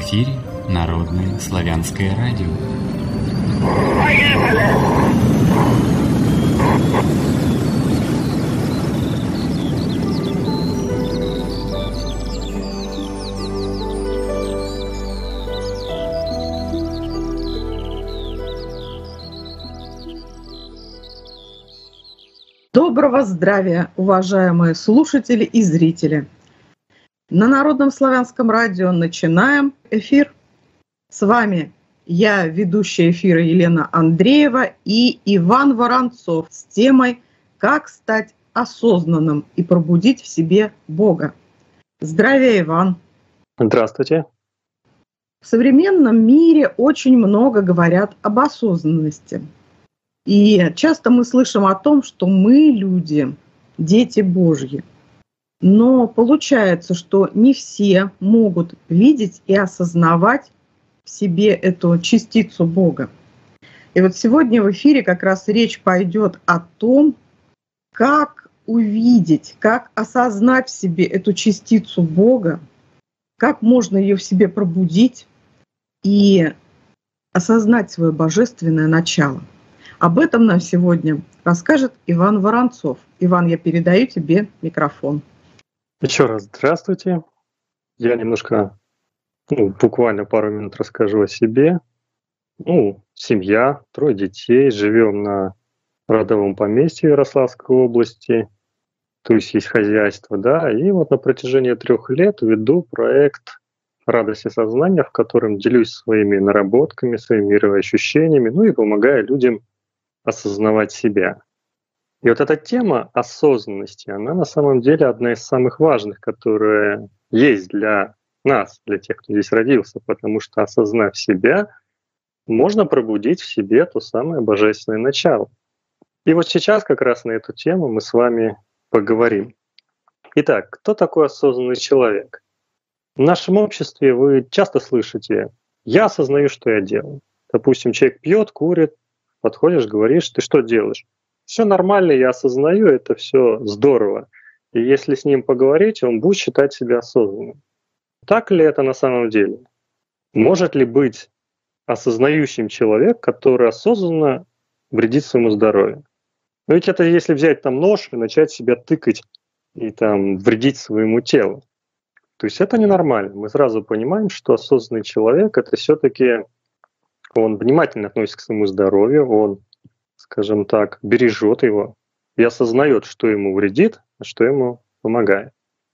эфире Народное славянское радио. Доброго здравия, уважаемые слушатели и зрители! На Народном славянском радио начинаем эфир. С вами я, ведущая эфира Елена Андреева, и Иван Воронцов с темой «Как стать осознанным и пробудить в себе Бога». Здравия, Иван! Здравствуйте! В современном мире очень много говорят об осознанности. И часто мы слышим о том, что мы, люди, дети Божьи. Но получается, что не все могут видеть и осознавать в себе эту частицу Бога. И вот сегодня в эфире как раз речь пойдет о том, как увидеть, как осознать в себе эту частицу Бога, как можно ее в себе пробудить и осознать свое божественное начало. Об этом нам сегодня расскажет Иван Воронцов. Иван, я передаю тебе микрофон. Еще раз здравствуйте. Я немножко, буквально пару минут расскажу о себе. Семья, 3 детей, живем на родовом поместье Ярославской области, то есть хозяйство, да. И вот на протяжении 3 лет веду проект «Радость и сознание», в котором делюсь своими наработками, своими мироощущениями, и помогаю людям осознавать себя. И вот эта тема осознанности, она на самом деле одна из самых важных, которая есть для нас, для тех, кто здесь родился, потому что, осознав себя, можно пробудить в себе то самое божественное начало. И вот сейчас как раз на эту тему мы с вами поговорим. Итак, кто такой осознанный человек? В нашем обществе вы часто слышите: «Я осознаю, что я делаю». Допустим, человек пьет, курит, подходишь, говоришь: «Ты что делаешь?» Все нормально, я осознаю, это все здорово. И если с ним поговорить, он будет считать себя осознанным. Так ли это на самом деле? Может ли быть осознающим человек, который осознанно вредит своему здоровью? Но ведь это если взять нож и начать себя тыкать и вредить своему телу. То есть это ненормально. Мы сразу понимаем, что осознанный человек — это все-таки он внимательно относится к своему здоровью, он, скажем так, бережет его и осознает, что ему вредит, а что ему помогает.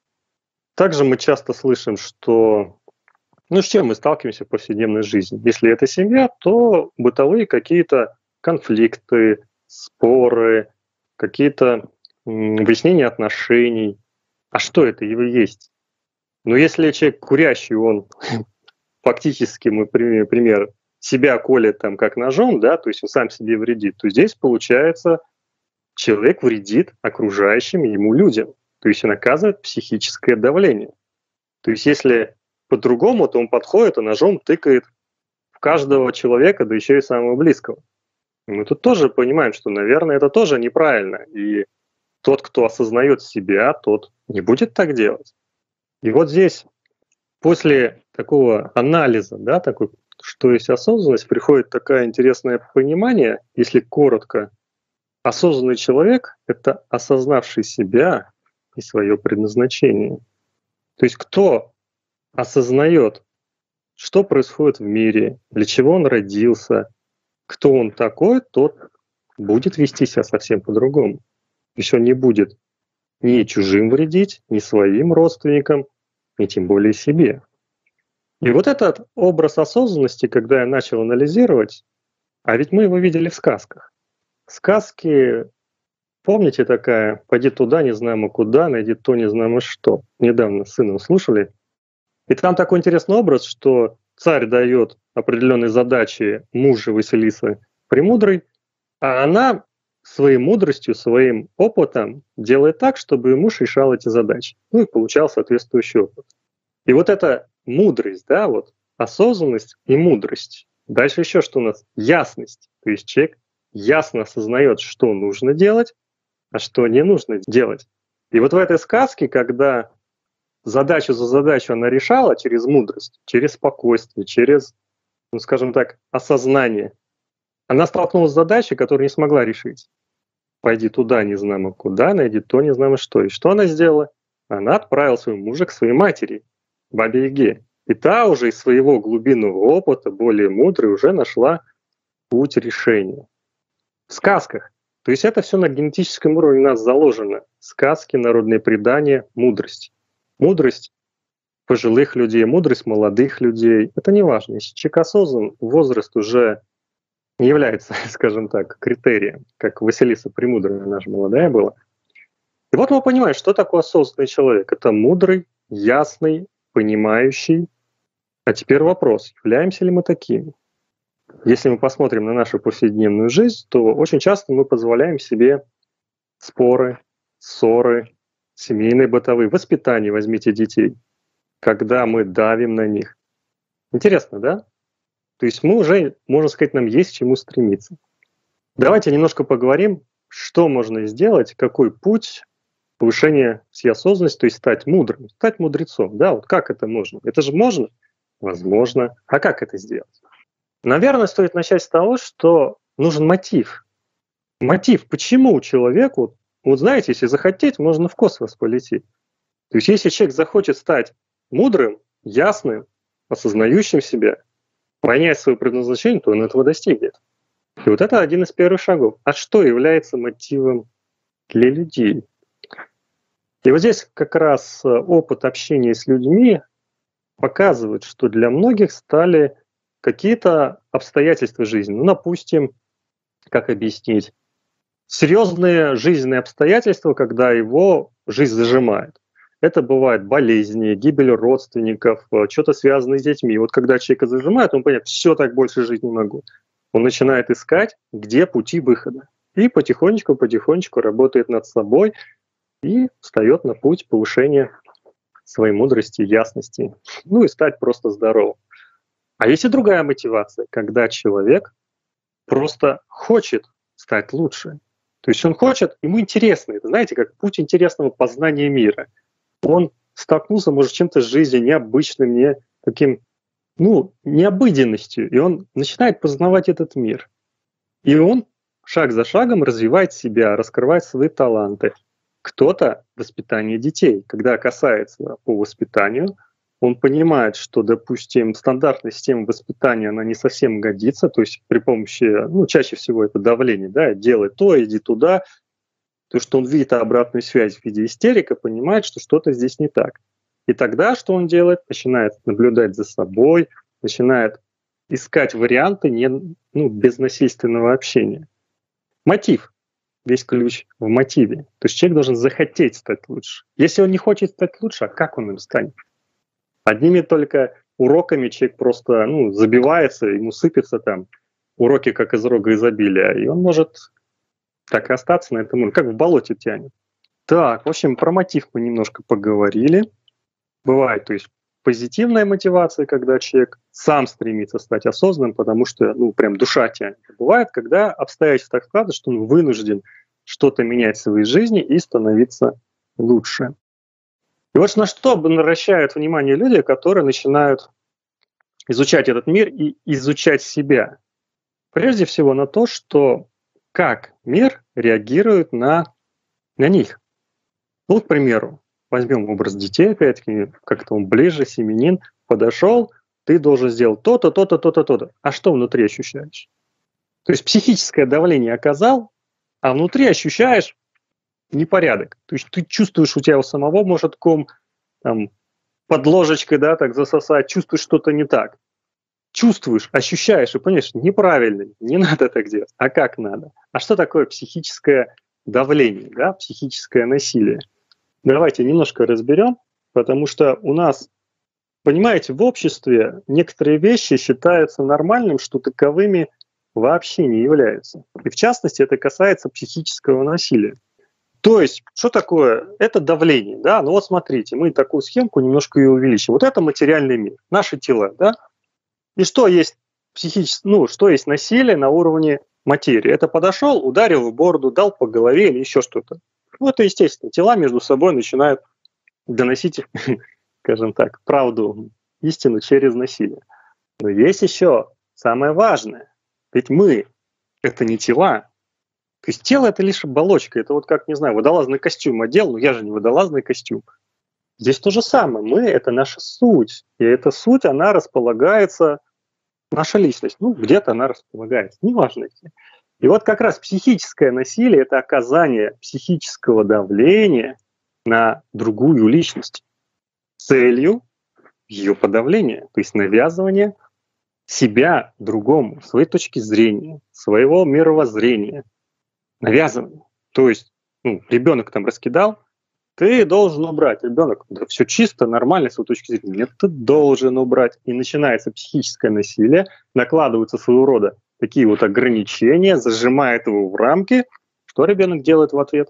Также мы часто слышим, что с чем мы сталкиваемся в повседневной жизни. Если это семья, то бытовые какие-то конфликты, споры, какие-то выяснения отношений. А что это его есть? Если человек курящий, он фактически, мы примем пример, себя колет как ножом, да, то есть он сам себе вредит, то здесь получается человек вредит окружающим ему людям, то есть он оказывает психическое давление. То есть если по-другому, то он подходит и ножом тыкает в каждого человека, да еще и самого близкого. И мы тут тоже понимаем, что, наверное, это тоже неправильно. И тот, кто осознает себя, тот не будет так делать. И вот здесь после такого анализа, да, что есть осознанность, приходит такое интересное понимание, если коротко. Осознанный человек — это осознавший себя и свое предназначение. То есть кто осознает, что происходит в мире, для чего он родился, кто он такой, тот будет вести себя совсем по-другому. Еще не будет ни чужим вредить, ни своим родственникам, ни тем более себе. И вот этот образ осознанности, когда я начал анализировать, а ведь мы его видели в сказках. Сказки, помните такая: «Пойди туда, не знамо куда, найди то, не знамо что». Недавно с сыном слушали. И там такой интересный образ, что царь дает определенные задачи мужу Василисы Премудрой, а она своей мудростью, своим опытом делает так, чтобы муж решал эти задачи. И получал соответствующий опыт. И вот эта мудрость, да, осознанность и мудрость. Дальше еще что у нас? Ясность. То есть человек ясно осознает, что нужно делать, а что не нужно делать. И вот в этой сказке, когда задачу за задачу она решала через мудрость, через спокойствие, через, ну, скажем так, осознание. Она столкнулась с задачей, которую не смогла решить. Пойди туда, не знамо куда, найди то, не знамо что. И что она сделала? Она отправила своего мужа к своей матери, бабе Яге. И та уже из своего глубинного опыта, более мудрой, уже нашла путь решения. В сказках. То есть это все на генетическом уровне у нас заложено. Сказки, народные предания, мудрость. Мудрость пожилых людей, мудрость молодых людей. Это не важно. Если человек осознан, возраст уже не является, скажем так, критерием, как Василиса Премудрая наша молодая была. И вот мы понимаем, что такое осознанный человек. Это мудрый, ясный, понимающий. А теперь вопрос, являемся ли мы такими? Если мы посмотрим на нашу повседневную жизнь, то очень часто мы позволяем себе споры, ссоры, семейные, бытовые, воспитание, возьмите детей, когда мы давим на них. Интересно, да? То есть мы уже, можно сказать, нам есть к чему стремиться. Давайте немножко поговорим, что можно сделать, какой путь повышения всей осознанности, то есть стать мудрым, стать мудрецом. Да, вот как это можно? Это же можно? Возможно. А как это сделать? Наверное, стоит начать с того, что нужен мотив. Мотив, почему человеку, вот знаете, если захотеть, можно в космос полететь. То есть если человек захочет стать мудрым, ясным, осознающим себя, понять свое предназначение, то он этого достигнет. И вот это один из первых шагов. А что является мотивом для людей? И вот здесь как раз опыт общения с людьми показывает, что для многих стали какие-то обстоятельства жизни. Ну, допустим, как объяснить? Серьезные жизненные обстоятельства, когда его жизнь зажимает. Это бывает болезни, гибель родственников, что-то связанное с детьми. И вот когда человека зажимает, он понимает, все, так больше жить не могу. Он начинает искать, где пути выхода. И потихонечку работает над собой и встает на путь повышения своей мудрости, ясности. Ну и стать просто здоровым. А есть и другая мотивация, когда человек просто хочет стать лучше. То есть он хочет, ему интересно. Это, знаете, как путь интересного познания мира. Он столкнулся, может, с чем-то в жизни необычным, не таким, необыденностью. И он начинает познавать этот мир. И он шаг за шагом развивает себя, раскрывает свои таланты. Кто-то воспитание детей. Когда касается по воспитанию, он понимает, что, допустим, стандартная система воспитания, она не совсем годится, то есть при помощи, чаще всего это давление, да, делай то, иди туда, то, что он видит обратную связь в виде истерика, понимает, что что-то здесь не так. И тогда что он делает? Начинает наблюдать за собой, начинает искать варианты без насильственного общения. Мотив. Весь ключ в мотиве. То есть человек должен захотеть стать лучше. Если он не хочет стать лучше, а как он им станет? Одними только уроками человек просто забивается, ему сыпятся там уроки как из рога изобилия, и он может так и остаться на этом уровне, как в болоте тянет. Так, в общем, про мотив мы немножко поговорили. Бывает, то есть позитивная мотивация, когда человек сам стремится стать осознанным, потому что, прям душа тянет. Бывает, когда обстоятельства так складываются, что он вынужден что-то менять в своей жизни и становиться лучше. И вот на что обращают внимание люди, которые начинают изучать этот мир и изучать себя. Прежде всего на то, что как мир реагирует на них. Ну, к примеру, возьмем образ детей, опять-таки, как-то он ближе, семьянин, подошел, ты должен сделать то-то, то-то, то-то, то-то. А что внутри ощущаешь? То есть психическое давление оказал, а внутри ощущаешь непорядок. То есть ты чувствуешь, у тебя у самого может ком под ложечкой, да, так засосать, чувствуешь что-то не так. Чувствуешь, ощущаешь и понимаешь, неправильно, не надо так делать. А как надо? А что такое психическое давление, да, психическое насилие? Давайте немножко разберем, потому что у нас, понимаете, в обществе некоторые вещи считаются нормальным, что таковыми вообще не являются. И в частности, это касается психического насилия. То есть, что такое? Это давление, да? Ну вот смотрите, мы такую схемку немножко ее увеличим. Вот это материальный мир, наши тела, да? И что есть что есть насилие на уровне материи? Это подошел, ударил в бороду, дал по голове или еще что-то. Ну, это естественно. Тела между собой начинают доносить скажем так, правду, истину через насилие. Но есть еще самое важное. Ведь мы — это не тела. То есть тело — это лишь оболочка. Это вот как, не знаю, водолазный костюм одел, но я же не водолазный костюм. Здесь то же самое. Мы — это наша суть. И эта суть, она располагается, наша личность. Ну, где-то она располагается. Неважно где. И вот как раз психическое насилие — это оказание психического давления на другую личность с целью ее подавления, то есть навязывание себя другому, своей точки зрения, своего мировоззрения, навязывание. То есть ребенок там раскидал, ты должен убрать. Ребенок, да все чисто, нормально с его точки зрения. Нет, ты должен убрать. И начинается психическое насилие, накладываются своего рода такие вот ограничения, зажимает его в рамки. Что ребенок делает в ответ?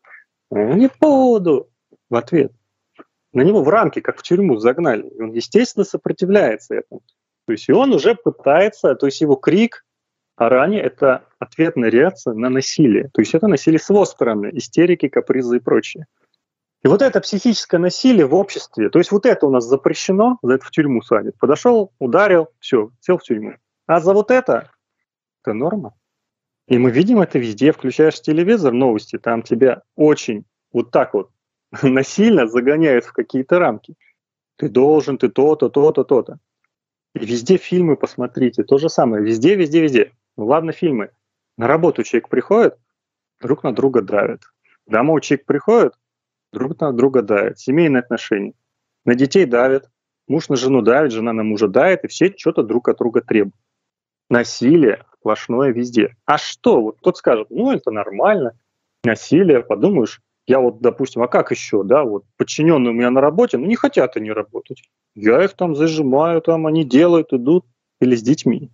Не буду в ответ. На него в рамки, как в тюрьму, загнали. И он, естественно, сопротивляется этому. То есть и он уже пытается, то есть его крик, орание — это ответная реакция на насилие. То есть это насилие с его стороны, истерики, капризы и прочее. И вот это психическое насилие в обществе, то есть вот это у нас запрещено, за это в тюрьму садят. Подошел, ударил, все, сел в тюрьму. А за вот это норма. И мы видим это везде. Включаешь телевизор, новости, там тебя очень вот так вот насильно загоняют в какие-то рамки. Ты должен, ты то-то, то-то, то-то. И везде фильмы посмотрите, то же самое. Везде, везде, везде. Ну ладно, фильмы. На работу человек приходит, друг на друга давит. Домой человек приходит, друг на друга давит. Семейные отношения. На детей давят, муж на жену давит, жена на мужа давит, и все что-то друг от друга требуют. Насилие сплошное везде. А что? Вот кто-то скажет, это нормально. Насилие, подумаешь, я вот, допустим, а как еще, да, вот подчиненные у меня на работе, не хотят они работать. Я их там зажимаю, там они делают, идут, или с детьми.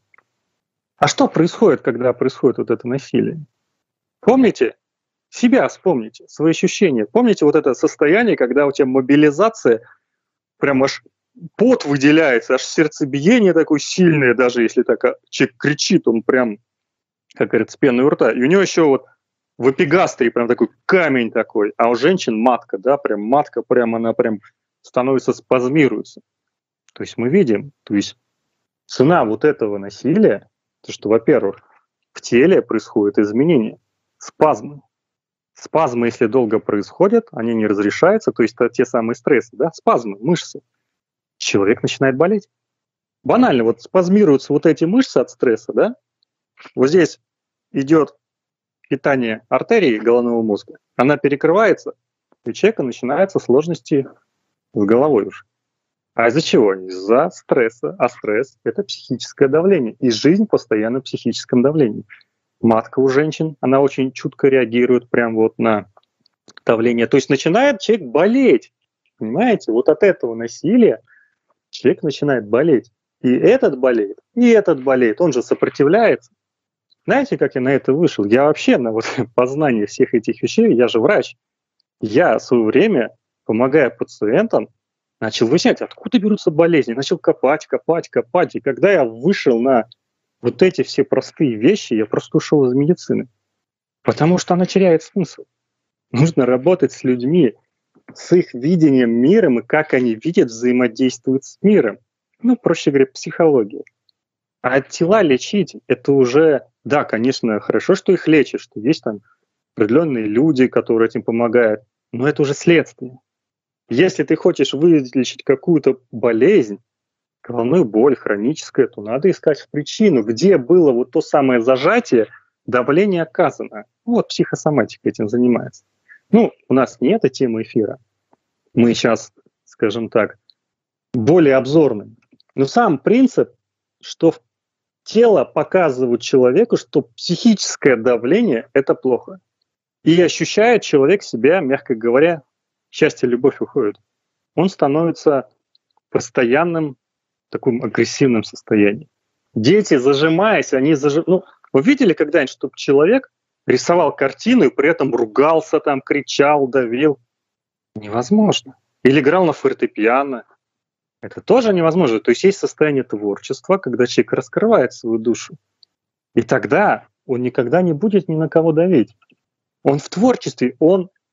А что происходит, когда происходит вот это насилие? Помните? Себя вспомните, свои ощущения. Помните вот это состояние, когда у тебя мобилизация, прям аж пот выделяется, аж сердцебиение такое сильное, даже если так человек кричит, он прям, как говорится, с пеной у рта. И у него еще вот в эпигастрии прям такой камень такой, а у женщин матка, да, прям матка, прям она прям становится, спазмируется. То есть мы видим, то есть цена вот этого насилия, то что, во-первых, в теле происходит изменение, спазмы. Спазмы, если долго происходят, они не разрешаются, то есть это те самые стрессы, да, спазмы, мышцы. Человек начинает болеть. Банально, вот спазмируются вот эти мышцы от стресса, да, вот здесь идет питание артерии головного мозга, она перекрывается, и у человека начинаются сложности с головой уже. А из-за чего? Из-за стресса. А стресс — это психическое давление. И жизнь постоянно в психическом давлении. Матка у женщин, она очень чутко реагирует прям вот на давление. То есть начинает человек болеть. Понимаете? Вот от этого насилия человек начинает болеть. И этот болеет. Он же сопротивляется. Знаете, как я на это вышел? Я вообще на вот познание всех этих вещей, я же врач. Я в свое время, помогая пациентам, начал выяснять, откуда берутся болезни. Начал копать. И когда я вышел на вот эти все простые вещи, я просто ушел из медицины. Потому что она теряет смысл. Нужно работать с людьми, с их видением мира и как они видят, взаимодействуют с миром. Проще говоря, психология. А тела лечить — это уже, да, конечно, хорошо, что их лечат, что есть там определенные люди, которые этим помогают, но это уже следствие. Если ты хочешь вылечить какую-то болезнь, головную боль хроническую, то надо искать причину, где было вот то самое зажатие, давление оказано. Вот психосоматика этим занимается. У нас не эта тема эфира. Мы сейчас, скажем так, более обзорны. Но сам принцип, что тело показывает человеку, что психическое давление — это плохо. И ощущает человек себя, мягко говоря, счастье, любовь уходит. Он становится постоянным таком агрессивном состоянии. Дети, зажимаясь, вы видели когда-нибудь, чтобы человек рисовал картину и при этом ругался, там, кричал, давил? Невозможно. Или играл на фортепиано. Это тоже невозможно. То есть есть состояние творчества, когда человек раскрывает свою душу. И тогда он никогда не будет ни на кого давить. Он в творчестве, он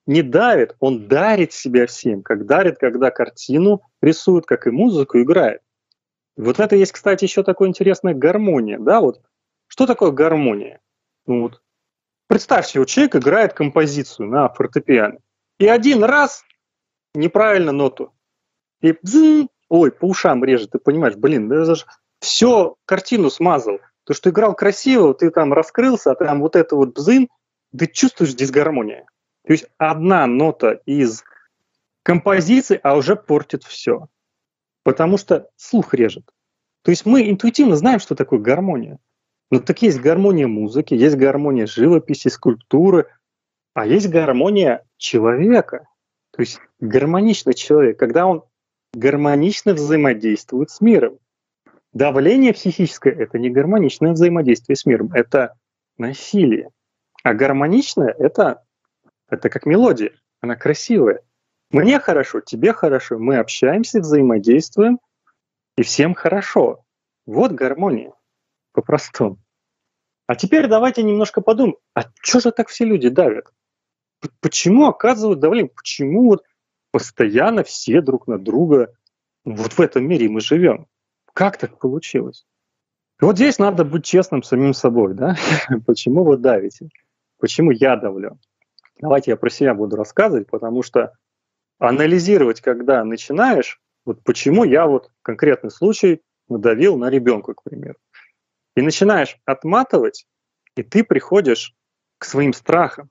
не давит, он дарит себя всем, как дарит, когда картину рисует, как и музыку играет. Вот это есть, кстати, еще такая интересная гармония, да, вот. Что такое гармония? Ну вот, представьте, вот человек играет композицию на фортепиано, и один раз неправильно ноту, и ой, по ушам режет, ты понимаешь, блин, да это же все картину смазал. То, что играл красиво, ты там раскрылся, а там вот это вот бзын, ты чувствуешь дисгармония. То есть одна нота из композиции, а уже портит все. Потому что слух режет. То есть мы интуитивно знаем, что такое гармония. Но так есть гармония музыки, есть гармония живописи, скульптуры, а есть гармония человека. То есть гармоничный человек, когда он гармонично взаимодействует с миром. Давление психическое – это не гармоничное взаимодействие с миром, это насилие. А гармоничное – это как мелодия, она красивая. Мне хорошо, тебе хорошо, мы общаемся, взаимодействуем, и всем хорошо. Вот гармония, по-простому. А теперь давайте немножко подумаем, а что же так все люди давят? Почему оказывают давление? Почему вот постоянно все друг на друга вот в этом мире мы живем? Как так получилось? И вот здесь надо быть честным с самим собой, да? Почему вы давите? Почему я давлю? Давайте я про себя буду рассказывать, потому что анализировать, когда начинаешь, вот почему я вот конкретный случай надавил на ребенка, к примеру. И начинаешь отматывать, и ты приходишь к своим страхам.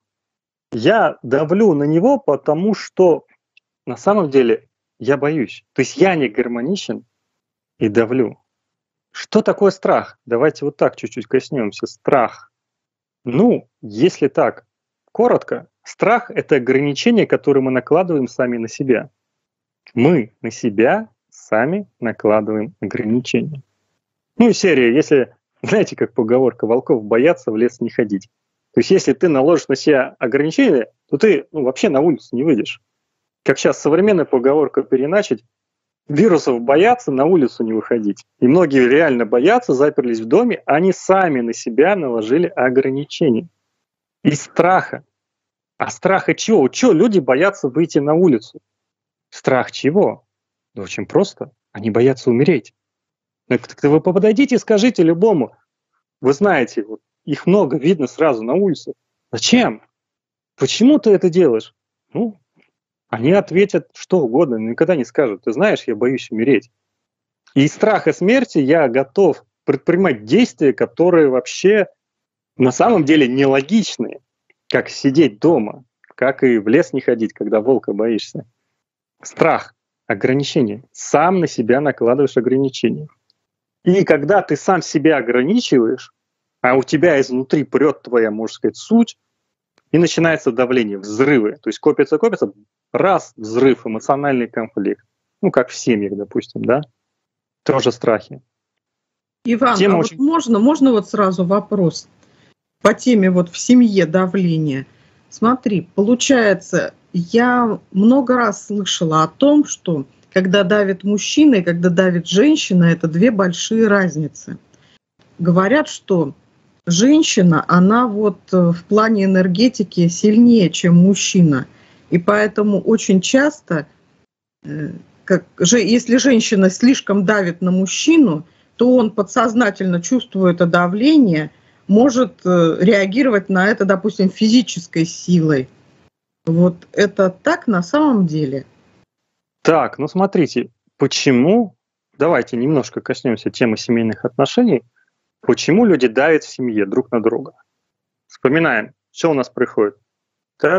Я давлю на него, потому что на самом деле я боюсь. То есть я не гармоничен и давлю. Что такое страх? Давайте вот так чуть-чуть коснемся. Страх. Ну, если так коротко, страх — это ограничение, которое мы накладываем сами на себя. Мы на себя сами накладываем ограничения. Ну и серия, если, знаете, как поговорка, волков боятся, в лес не ходить. То есть если ты наложишь на себя ограничения, то ты вообще на улицу не выйдешь. Как сейчас современная поговорка переначать, вирусов боятся, на улицу не выходить. И многие реально боятся, заперлись в доме, они сами на себя наложили ограничения. Из страха. А страха чего? Чего люди боятся выйти на улицу? Страх чего? Да очень просто. Они боятся умереть. Так вы подойдите и скажите любому, вы знаете, вот их много, видно сразу на улице. Зачем? Почему ты это делаешь? Ну, они ответят что угодно, но никогда не скажут, ты знаешь, я боюсь умереть. И из страха смерти я готов предпринимать действия, которые вообще на самом деле нелогичные, как сидеть дома, как и в лес не ходить, когда волка боишься. Страх, ограничение. Сам на себя накладываешь ограничения. И когда ты сам себя ограничиваешь, а у тебя изнутри прет твоя, можно сказать, суть, и начинается давление, взрывы. То есть копится, раз, взрыв, эмоциональный конфликт. Ну, как в семьях, допустим, да? Тоже страхи. Иван, а очень... вот можно вот сразу вопрос по теме вот в семье давления. Смотри, получается, я много раз слышала о том, что когда давит мужчина и когда давит женщина, это две большие разницы. Говорят, что женщина, она вот в плане энергетики сильнее, чем мужчина. И поэтому очень часто, если женщина слишком давит на мужчину, то он подсознательно, чувствуя это давление, может реагировать на это, допустим, физической силой. Вот это так на самом деле? Так, ну смотрите, почему, давайте немножко коснемся темы семейных отношений, почему люди давят в семье друг на друга. Вспоминаем, что у нас происходит. Да?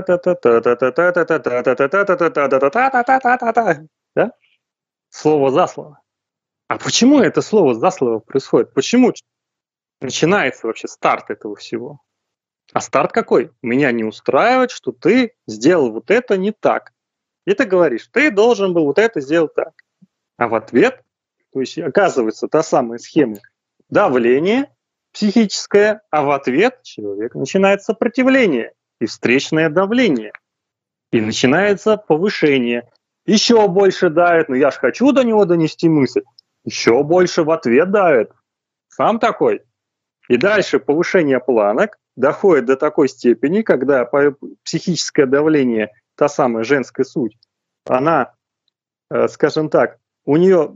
Слово за слово. А почему это слово за слово происходит? Почему начинается вообще старт этого всего? А старт какой? Меня не устраивает, что ты сделал вот это не так. И ты говоришь, ты должен был вот это сделать так. А в ответ, то есть оказывается та самая схема, давление психическое, а в ответ человек начинает сопротивление и встречное давление. И начинается повышение. Еще больше давит, я ж хочу до него донести мысль. Еще больше в ответ давит. Сам такой. И дальше повышение планок доходит до такой степени, когда психическое давление та самая женская суть, она, скажем так, у нее,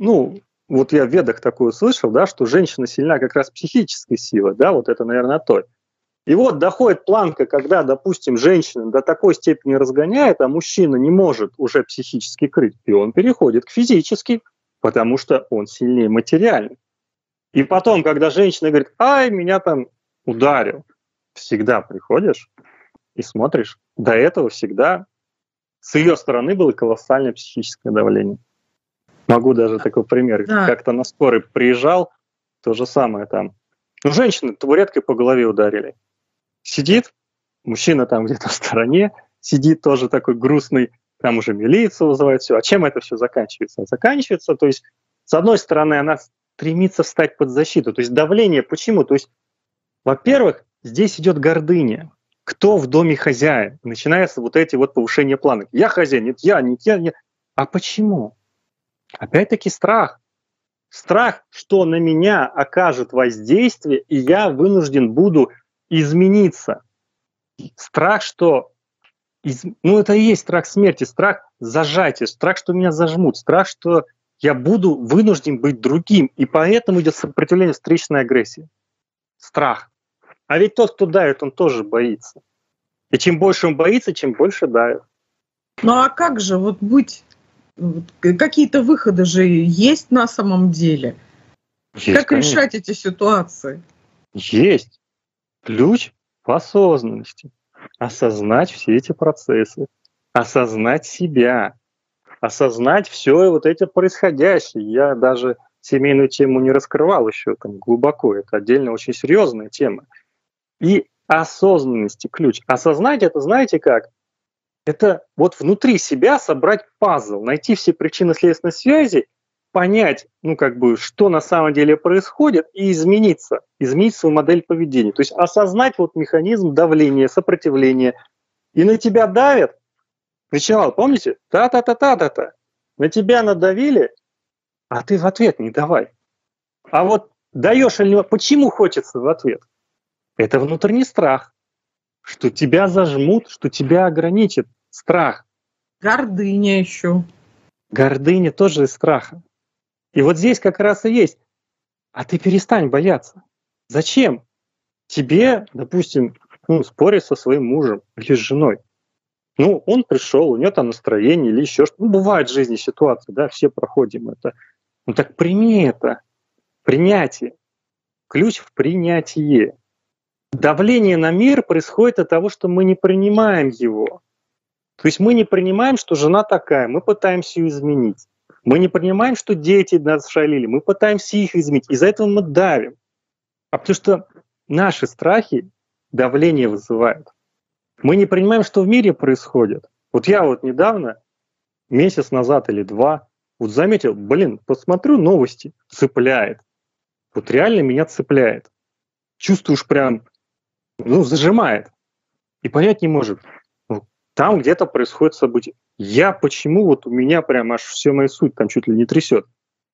вот я в ведах такое слышал, да, что женщина сильна как раз психической силой, да, вот это, наверное, то. И вот доходит планка, когда, допустим, женщина до такой степени разгоняет, а мужчина не может уже психически крыть, и он переходит к физически, потому что он сильнее материально. И потом, когда женщина говорит, ай, меня там ударил, всегда приходишь и смотришь, до этого всегда с ее стороны было колоссальное психическое давление. Могу даже такой пример. Да. Как-то на скорой приезжал, то же самое там. Женщину табуреткой по голове ударили. Сидит, мужчина там где-то в стороне, сидит тоже такой грустный, там уже милицию вызывает, все. А чем это все заканчивается? Заканчивается, то есть, с одной стороны, она стремится встать под защиту. То есть давление, почему? То есть, во-первых, здесь идет гордыня. Кто в доме хозяин? Начинаются вот эти вот повышения планок. Я хозяин, нет я, нет я, нет. А почему? Опять-таки страх. Страх, что на меня окажет воздействие, и я вынужден буду измениться. Страх, что... это и есть страх смерти, страх зажатия, страх, что меня зажмут, страх, что я буду вынужден быть другим. И поэтому идет сопротивление встречной агрессии. Страх. А ведь тот, кто давит, он тоже боится. И чем больше он боится, чем больше давит. Ну а как же вот быть... Какие-то выходы же есть на самом деле? Есть, как конечно. Решать эти ситуации? Есть. Ключ в осознанности. Осознать все эти процессы. Осознать себя. Осознать все вот это происходящее. Я даже семейную тему не раскрывал еще там глубоко. Это отдельно очень серьезная тема. И осознанности ключ. Осознать это, знаете как? Это вот внутри себя собрать пазл, найти все причинно-следственные связи, понять, что на самом деле происходит, и изменить свою модель поведения. То есть осознать вот механизм давления, сопротивления. И на тебя давят. Начинал, помните? Та-та-та-та-та-та. На тебя надавили, а ты в ответ не давай. А вот даешь или не... Почему хочется в ответ? Это внутренний страх. Что тебя зажмут, что тебя ограничат. Страх. Гордыня еще. Гордыня тоже из страха. И вот здесь как раз и есть. А ты перестань бояться. Зачем тебе, допустим, спорить со своим мужем или с женой? Он пришел, у него там настроение или еще что-то. Бывает в жизни ситуации, да, все проходим это. Так прими это. Принятие. Ключ в принятие. Давление на мир происходит от того, что мы не принимаем его. То есть мы не принимаем, что жена такая, мы пытаемся ее изменить. Мы не принимаем, что дети нас шалили, мы пытаемся их изменить. Из-за этого мы давим. А потому что наши страхи давление вызывают. Мы не принимаем, что в мире происходит. Вот я недавно, месяц назад или 2, заметил, посмотрю новости, цепляет. Вот реально меня цепляет. Чувствуешь прям, зажимает. И понять не может. Там где-то происходит событие. Почему у меня прям аж все моя суть там чуть ли не трясет.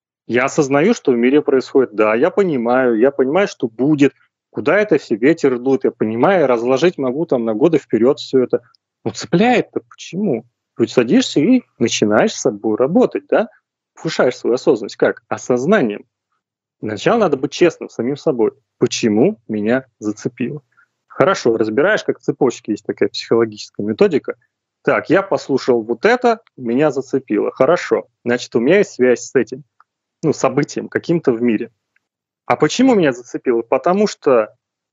Я осознаю, что в мире происходит. Да, я понимаю, что будет, куда это все ветер дует, я понимаю, разложить могу там на годы вперед все это. Цепляет-то почему? Ведь садишься и начинаешь с собой работать, да? Повышаешь свою осознанность. Как? Осознанием. Сначала надо быть честным с самим собой. Почему меня зацепило? Хорошо, разбираешь, как цепочки, есть такая психологическая методика. Так, я послушал вот это, меня зацепило. Хорошо, значит, у меня есть связь с этим, событием каким-то в мире. А почему меня зацепило? Потому что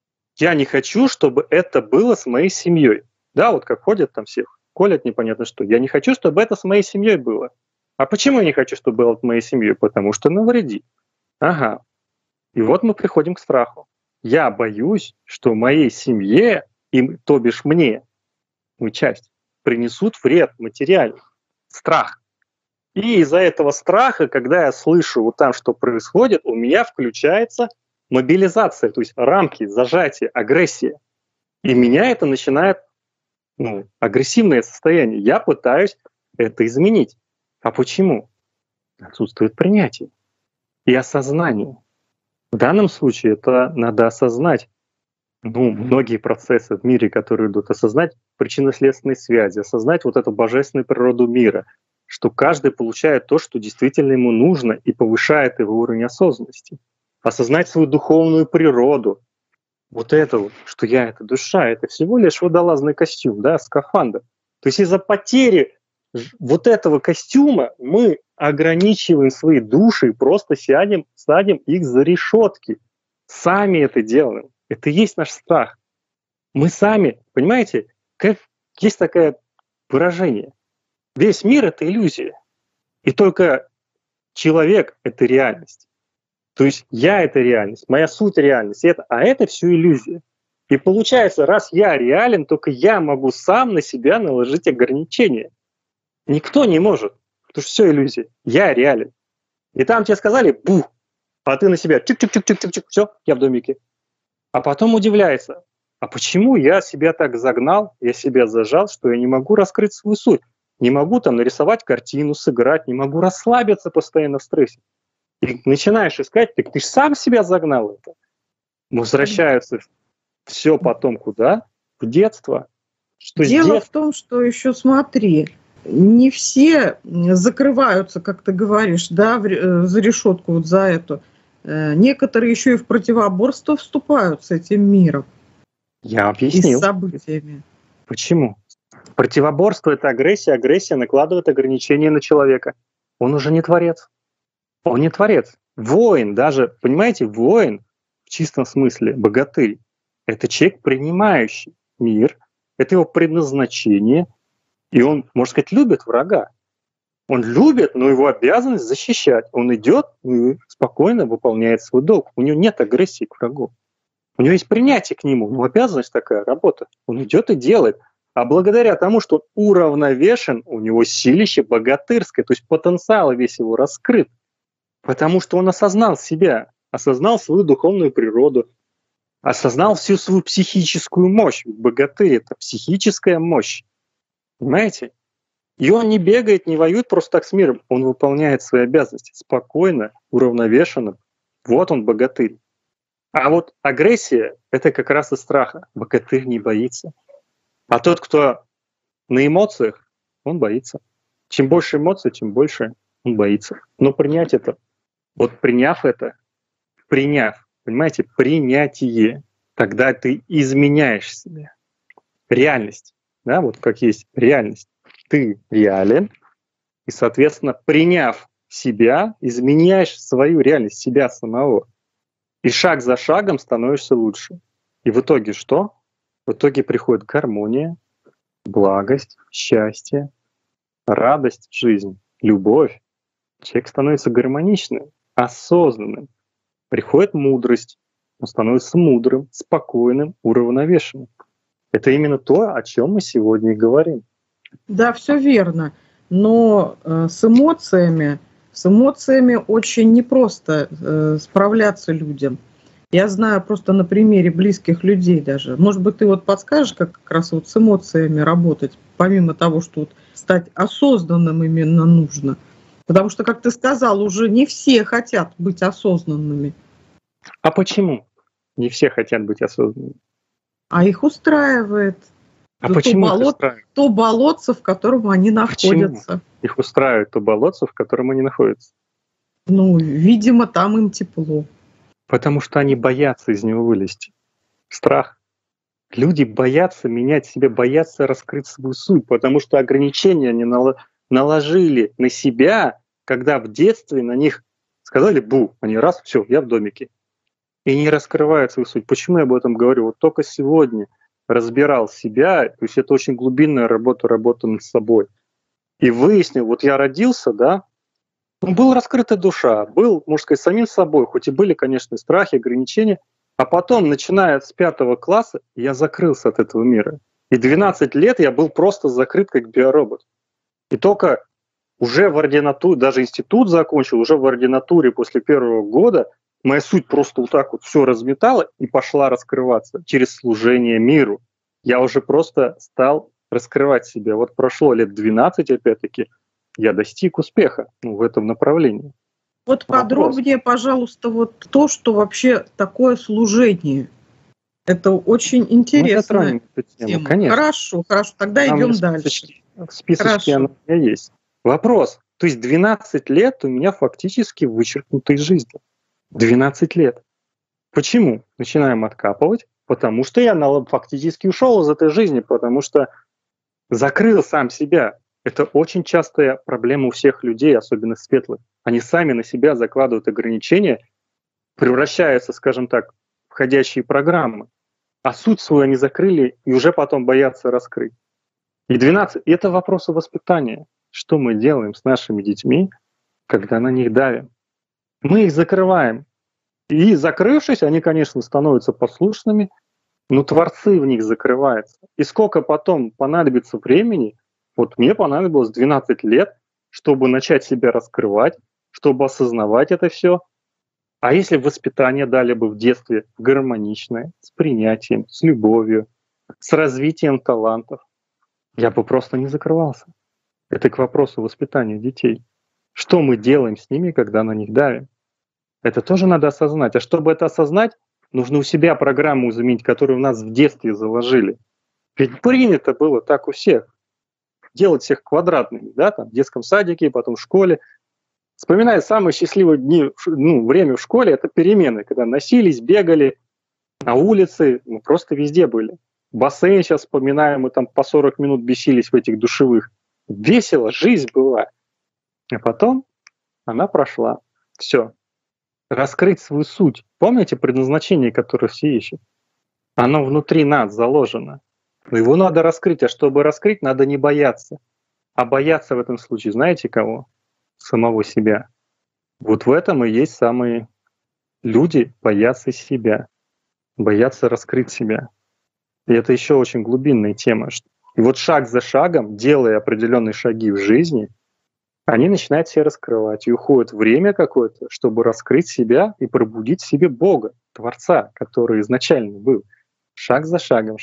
я не хочу, чтобы это было с моей семьей. Да, вот как ходят там всех, колят непонятно что. Я не хочу, чтобы это с моей семьей было. А почему я не хочу, чтобы было с моей семьей? Потому что навредит. Ага. И вот мы приходим к страху. Я боюсь, что моей семье, то бишь мне, часть, принесут вред материальный. Страх. И из-за этого страха, когда я слышу вот там, что происходит, у меня включается мобилизация, то есть рамки, зажатие, агрессия. И меня это начинает, агрессивное состояние. Я пытаюсь это изменить. А почему? Отсутствует принятие и осознание. В данном случае это надо осознать. многие процессы в мире, которые идут, осознать причинно-следственные связи, осознать вот эту божественную природу мира, что каждый получает то, что действительно ему нужно, и повышает его уровень осознанности. Осознать свою духовную природу. Вот это вот, что я — это душа, это всего лишь водолазный костюм, да, скафандр. То есть из-за потери вот этого костюма мы ограничиваем свои души и просто садим их за решетки. Сами это делаем. Это и есть наш страх. Мы сами, понимаете, как есть такое выражение. Весь мир — это иллюзия. И только человек — это реальность. То есть я — это реальность, моя суть — реальность. А это все иллюзия. И получается, раз я реален, только я могу сам на себя наложить ограничения. Никто не может, потому что все иллюзия. Я реален. И там тебе сказали «бух», а ты на себя чик-чик-чик-чик-чик, все, я в домике. А потом удивляется, а почему я себя так загнал, я себя зажал, что я не могу раскрыть свою суть, не могу там нарисовать картину, сыграть, не могу расслабиться постоянно в стрессе. И начинаешь искать, так ты же сам себя загнал это. Возвращаются все потом куда? В детство. Что Дело в том, что еще смотри, не все закрываются, как ты говоришь, да, за решетку вот за эту. Некоторые еще и в противоборство вступают с этим миром. Я объяснил. И с событиями. Почему? Противоборство — это агрессия. Агрессия накладывает ограничения на человека. Он уже не творец. Он не творец. Воин даже, понимаете, воин в чистом смысле, богатырь, это человек, принимающий мир, это его предназначение, и он, можно сказать, любит врага. Он любит, но его обязанность защищать. Он идет и спокойно выполняет свой долг. У него нет агрессии к врагу. У него есть принятие к нему, но обязанность такая, работа. Он идет и делает. А благодаря тому, что он уравновешен, у него силище богатырское, то есть потенциал весь его раскрыт. Потому что он осознал себя, осознал свою духовную природу, осознал всю свою психическую мощь. Ведь богатырь — это психическая мощь. Понимаете? И он не бегает, не воюет просто так с миром. Он выполняет свои обязанности спокойно, уравновешенно. Вот он богатырь. А вот агрессия — это как раз из страха. Богатырь не боится. А тот, кто на эмоциях, он боится. Чем больше эмоций, тем больше он боится. Но принять это, вот приняв это, понимаете, принятие, тогда ты изменяешь себя. Реальность, да, вот как есть реальность. Ты реален, и, соответственно, приняв себя, изменяешь свою реальность, себя самого. И шаг за шагом становишься лучше. И в итоге что? В итоге приходит гармония, благость, счастье, радость в жизни, любовь. Человек становится гармоничным, осознанным. Приходит мудрость, он становится мудрым, спокойным, уравновешенным. Это именно то, о чем мы сегодня и говорим. Да, все верно. Но с эмоциями очень непросто справляться людям. Я знаю просто на примере близких людей даже. Может быть, ты вот подскажешь, как раз вот с эмоциями работать, помимо того, что вот стать осознанным именно нужно. Потому что, как ты сказал, уже не все хотят быть осознанными. А почему не все хотят быть осознанными? А их устраивает. А почему их устраивает? То болотце, в котором они находятся. Почему их устраивает то болотце, в котором они находятся? Ну, видимо, там им тепло. Потому что они боятся из него вылезти. Страх. Люди боятся менять себя, боятся раскрыть свою суть, потому что ограничения они наложили на себя, когда в детстве на них сказали «бу», они раз, все, я в домике. И не раскрывают свою суть. Почему я об этом говорю? Вот только сегодня разбирал себя, то есть это очень глубинная работа над собой. И выяснил, вот я родился, да, была раскрыта душа, был, можно сказать, самим собой, хоть и были, конечно, страхи, ограничения, а потом, начиная с 5 класса, я закрылся от этого мира. И 12 лет я был просто закрыт как биоробот. И только уже в ординатуре, даже институт закончил, уже в ординатуре после 1-го года моя суть просто вот так вот все разметала и пошла раскрываться через служение миру. Я уже просто стал раскрывать себя. Вот прошло лет 12, опять-таки, я достиг успеха в этом направлении. Вот подробнее, пожалуйста, вот то, что вообще такое служение. Это очень Мы интересная затронем эту тему, тема. конечно. Хорошо, тогда Там идем в дальше. списочке Хорошо. оно у меня есть. Вопрос. То есть 12 лет у меня фактически вычеркнуто из жизни. 12 лет. Почему? Начинаем откапывать. Потому что я фактически ушел из этой жизни, потому что закрыл сам себя. Это очень частая проблема у всех людей, особенно светлых. Они сами на себя закладывают ограничения, превращаются, скажем так, в входящие программы. А суть свою они закрыли и уже потом боятся раскрыть. И 12 – это вопрос воспитания. Что мы делаем с нашими детьми, когда на них давим? Мы их закрываем. И закрывшись, они, конечно, становятся послушными, но творцы в них закрываются. И сколько потом понадобится времени, вот мне понадобилось 12 лет, чтобы начать себя раскрывать, чтобы осознавать это все. А если воспитание дали бы в детстве гармоничное, с принятием, с любовью, с развитием талантов, я бы просто не закрывался. Это к вопросу воспитания детей. Что мы делаем с ними, когда на них давим? Это тоже надо осознать. А чтобы это осознать, нужно у себя программу заменить, которую у нас в детстве заложили. Ведь принято было так у всех. Делать всех квадратными, да, там, в детском садике, потом в школе. Вспоминая самые счастливые дни, время в школе, это перемены, когда носились, бегали на улице, мы просто везде были. Бассейн сейчас вспоминаем, мы там по 40 минут бесились в этих душевых. Весело, жизнь была. А потом она прошла. Все. Раскрыть свою суть. Помните предназначение, которое все ищут? Оно внутри нас заложено. Но его надо раскрыть. А чтобы раскрыть, надо не бояться. А бояться в этом случае, знаете кого? Самого себя. Вот в этом и есть самые люди боятся себя. Боятся раскрыть себя. И это еще очень глубинная тема. И вот шаг за шагом, делая определенные шаги в жизни, они начинают себя раскрывать. И уходит время какое-то, чтобы раскрыть себя и пробудить в себе Бога, Творца, который изначально был. Шаг за шагом,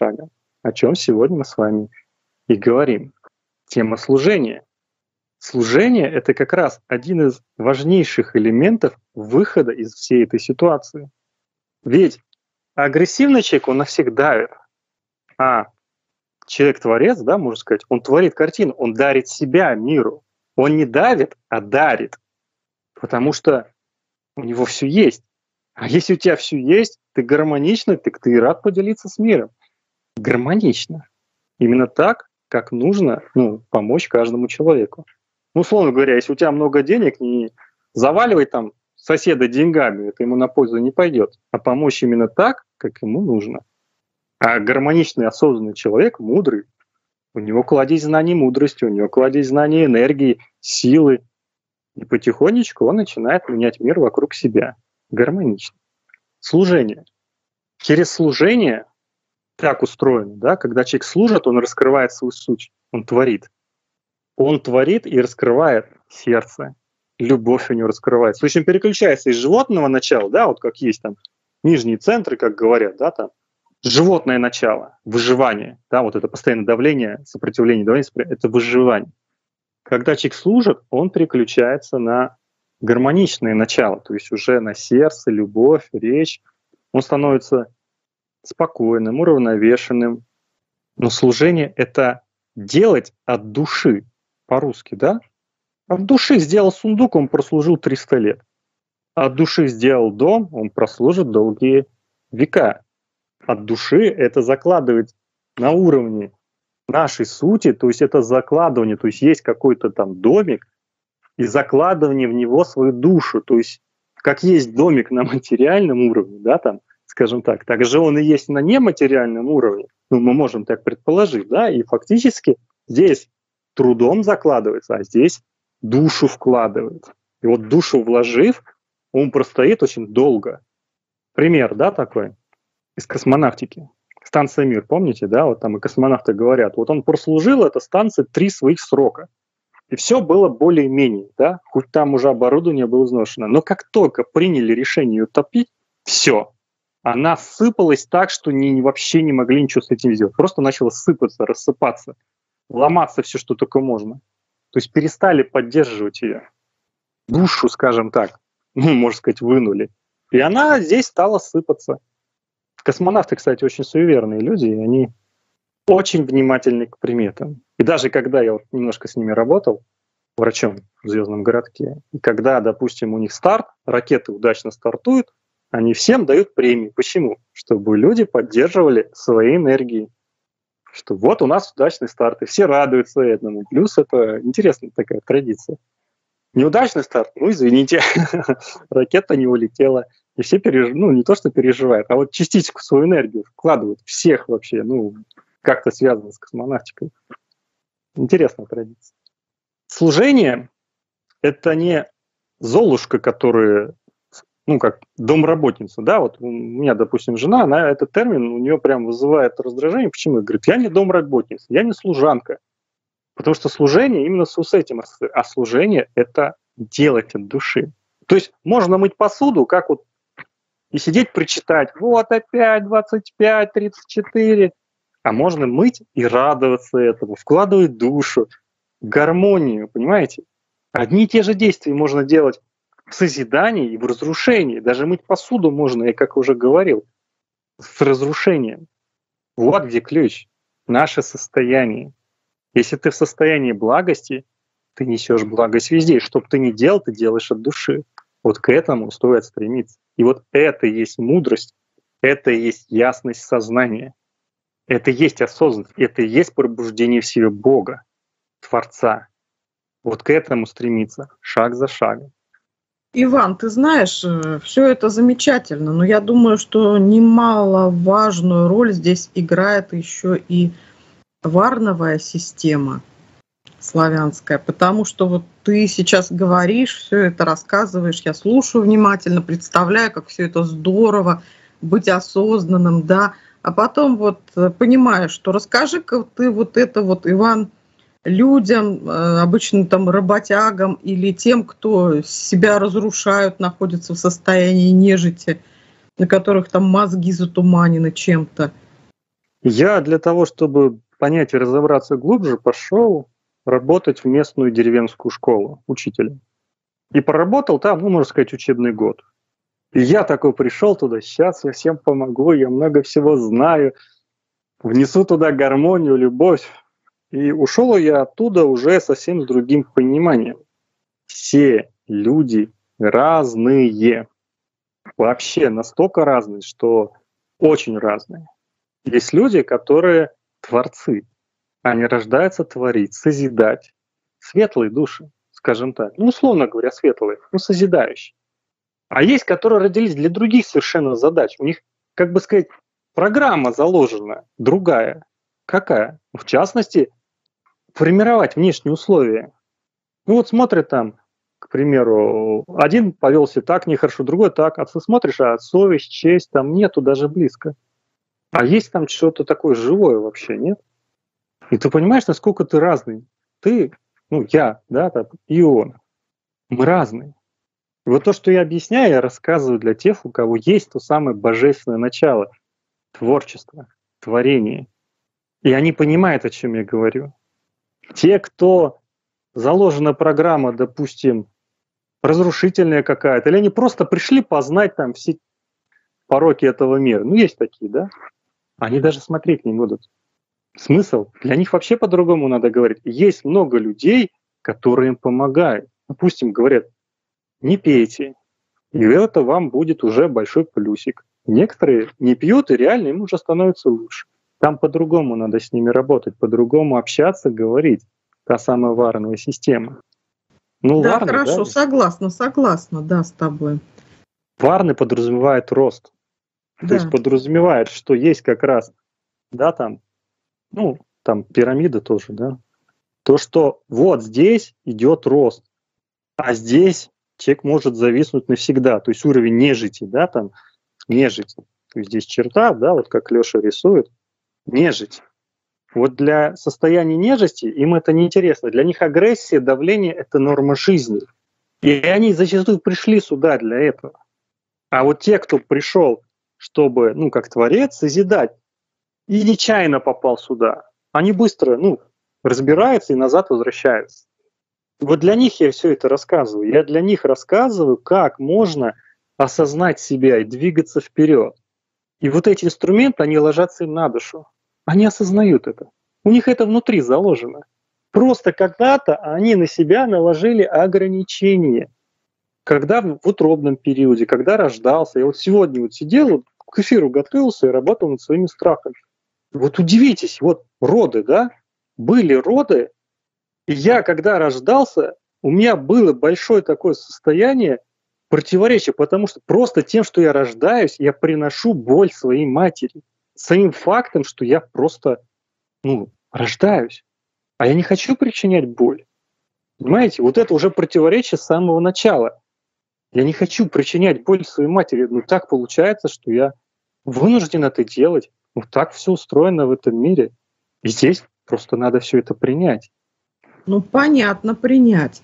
о чем сегодня мы с вами и говорим. Тема служения. Служение — это как раз один из важнейших элементов выхода из всей этой ситуации. Ведь агрессивный человек, он на всех давит. А человек-творец, да, можно сказать, он творит картину, он дарит себя миру. Он не давит, а дарит. Потому что у него все есть. А если у тебя все есть, ты гармоничный, так ты и рад поделиться с миром. Гармонично. Именно так, как нужно помочь каждому человеку. Условно говоря, если у тебя много денег, не заваливай там соседа деньгами, это ему на пользу не пойдет. А помочь именно так, как ему нужно. А гармоничный, осознанный человек, мудрый, у него кладезь знаний мудрости, у него кладезь знаний энергии, силы. И потихонечку он начинает менять мир вокруг себя. Гармонично. Служение. Через служение так устроено, да, когда человек служит, он раскрывает свою суть, он творит. Он творит и раскрывает сердце. Любовь у него раскрывается. В общем, переключается из животного начала, да, вот как есть там нижние центры, как говорят, да, там, животное начало, выживание, да, вот это постоянное давление, сопротивление, это выживание. Когда человек служит, он переключается на гармоничное начало, то есть уже на сердце, любовь, речь. Он становится спокойным, уравновешенным. Но служение — это делать от души, по-русски, да? От души сделал сундук, он прослужил 300 лет. От души сделал дом, он прослужит долгие века. От души это закладывать на уровне нашей сути, то есть это закладывание, то есть есть какой-то там домик и закладывание в него свою душу, то есть как есть домик на материальном уровне, да, там, скажем так, так же он и есть на нематериальном уровне, мы можем так предположить, да, и фактически здесь трудом закладывается, а здесь душу вкладывает. И вот душу вложив, он простоит очень долго. Пример, да, такой из космонавтики. Станция «Мир», помните, да, вот там и космонавты говорят, вот он прослужил эта станция 3 своих срока. И все было более-менее, да, хоть там уже оборудование было изношено. Но как только приняли решение ее топить, все. Она сыпалась так, что вообще не могли ничего с этим сделать. Просто начала сыпаться, рассыпаться, ломаться все, что только можно. То есть перестали поддерживать ее. Душу, скажем так, можно сказать, вынули. И она здесь стала сыпаться. Космонавты, кстати, очень суеверные люди, и они очень внимательны к приметам. И даже когда я вот немножко с ними работал, врачом в звездном городке, и когда, допустим, у них старт, ракеты удачно стартуют, они всем дают премии. Почему? Чтобы люди поддерживали свои энергии. Что вот у нас удачный старт, и все радуются этому. Плюс это интересная такая традиция. Неудачный старт, ну извините, ракета не улетела. И все не то что переживают, а вот частичку свою энергию вкладывают всех вообще, как-то связано с космонавтикой. Интересная традиция. Служение — это не Золушка, которая, как домработница, да, вот у меня, допустим, жена, она этот термин у нее прям вызывает раздражение. Почему? Говорит, я не домработница, я не служанка. Потому что служение именно с этим, а служение — это делать от души. То есть можно мыть посуду, как вот и сидеть причитать, вот опять 25, 34, а можно мыть и радоваться этому, вкладывать душу, гармонию, понимаете? Одни и те же действия можно делать в созидании и в разрушении. Даже мыть посуду можно, я как уже говорил, с разрушением. Вот где ключ. Наше состояние. Если ты в состоянии благости, ты несешь благость везде. Что бы ты ни делал, ты делаешь от души. Вот к этому стоит стремиться. И вот это и есть мудрость, это и есть ясность сознания. Это и есть осознанность, это и есть пробуждение в себе Бога, Творца. Вот к этому стремиться, шаг за шагом. Иван, ты знаешь, все это замечательно, но я думаю, что немаловажную роль здесь играет еще и варновая система славянская, потому что вот ты сейчас говоришь, все это рассказываешь, я слушаю внимательно, представляю, как все это здорово, быть осознанным, да, а потом вот понимаешь, что расскажи-ка ты вот это вот, Иван, людям, обычно там работягам или тем, кто себя разрушают, находятся в состоянии нежити, на которых там мозги затуманены чем-то. Я для того, чтобы понять и разобраться глубже, пошел работать в местную деревенскую школу учителем. И проработал там, можно сказать, учебный год. И я такой пришел туда, сейчас я всем помогу, я много всего знаю, внесу туда гармонию, любовь. И ушел я оттуда уже совсем с другим пониманием. Все люди разные. Вообще настолько разные, что очень разные. Есть люди, которые творцы. Они рождаются творить, созидать. Светлые души, скажем так. Условно говоря, светлые, созидающие. А есть, которые родились для других совершенно задач. У них, как бы сказать, программа заложена другая. Какая? В частности, формировать внешние условия. Вот смотрят там, к примеру, один повелся так нехорошо, другой так, а ты смотришь, а совесть, честь там нету даже близко. А есть там что-то такое живое вообще, нет? И ты понимаешь, насколько ты разный. Ты, я, да, и он. Мы разные. И вот то, что я объясняю, я рассказываю для тех, у кого есть то самое божественное начало, творчество, творение. И они понимают, о чем я говорю. Те, кто заложена программа, допустим, разрушительная какая-то, или они просто пришли познать там все пороки этого мира. Есть такие, да? Они даже смотреть не будут. Смысл? Для них вообще по-другому надо говорить. Есть много людей, которые им помогают. Допустим, говорят, не пейте, и это вам будет уже большой плюсик. Некоторые не пьют, и реально им уже становится лучше. Там по-другому надо с ними работать, по-другому общаться, говорить. Та самая варная система. Да, варны, хорошо, да? согласна, да, с тобой. Варны подразумевает рост. Да. То есть подразумевает, что есть как раз, да, там пирамида тоже, да. То, что вот здесь идет рост, а здесь человек может зависнуть навсегда. То есть уровень нежити, да, там, нежить. То есть здесь черта, да, вот как Леша рисует, нежить. Вот для состояния нежити им это неинтересно. Для них агрессия, давление — это норма жизни. И они зачастую пришли сюда для этого. А вот те, кто пришел, чтобы, как творец, созидать, и нечаянно попал сюда, они быстро, разбираются и назад возвращаются. Вот для них я все это рассказываю. Я для них рассказываю, как можно осознать себя и двигаться вперед. И вот эти инструменты, они ложатся им на душу. Они осознают это. У них это внутри заложено. Просто когда-то они на себя наложили ограничения. Когда в утробном периоде, когда рождался. Я вот сегодня вот сидел, к эфиру готовился и работал над своими страхами. Вот удивитесь, вот роды, да? Были роды, и я, когда рождался, у меня было большое такое состояние противоречия, потому что просто тем, что я рождаюсь, я приношу боль своей матери. Самим фактом, что я просто, рождаюсь. А я не хочу причинять боль. Понимаете, вот это уже противоречие с самого начала. Я не хочу причинять боль своей матери. Так получается, что я вынужден это делать. Так все устроено в этом мире. И здесь просто надо все это принять. Понятно, принять.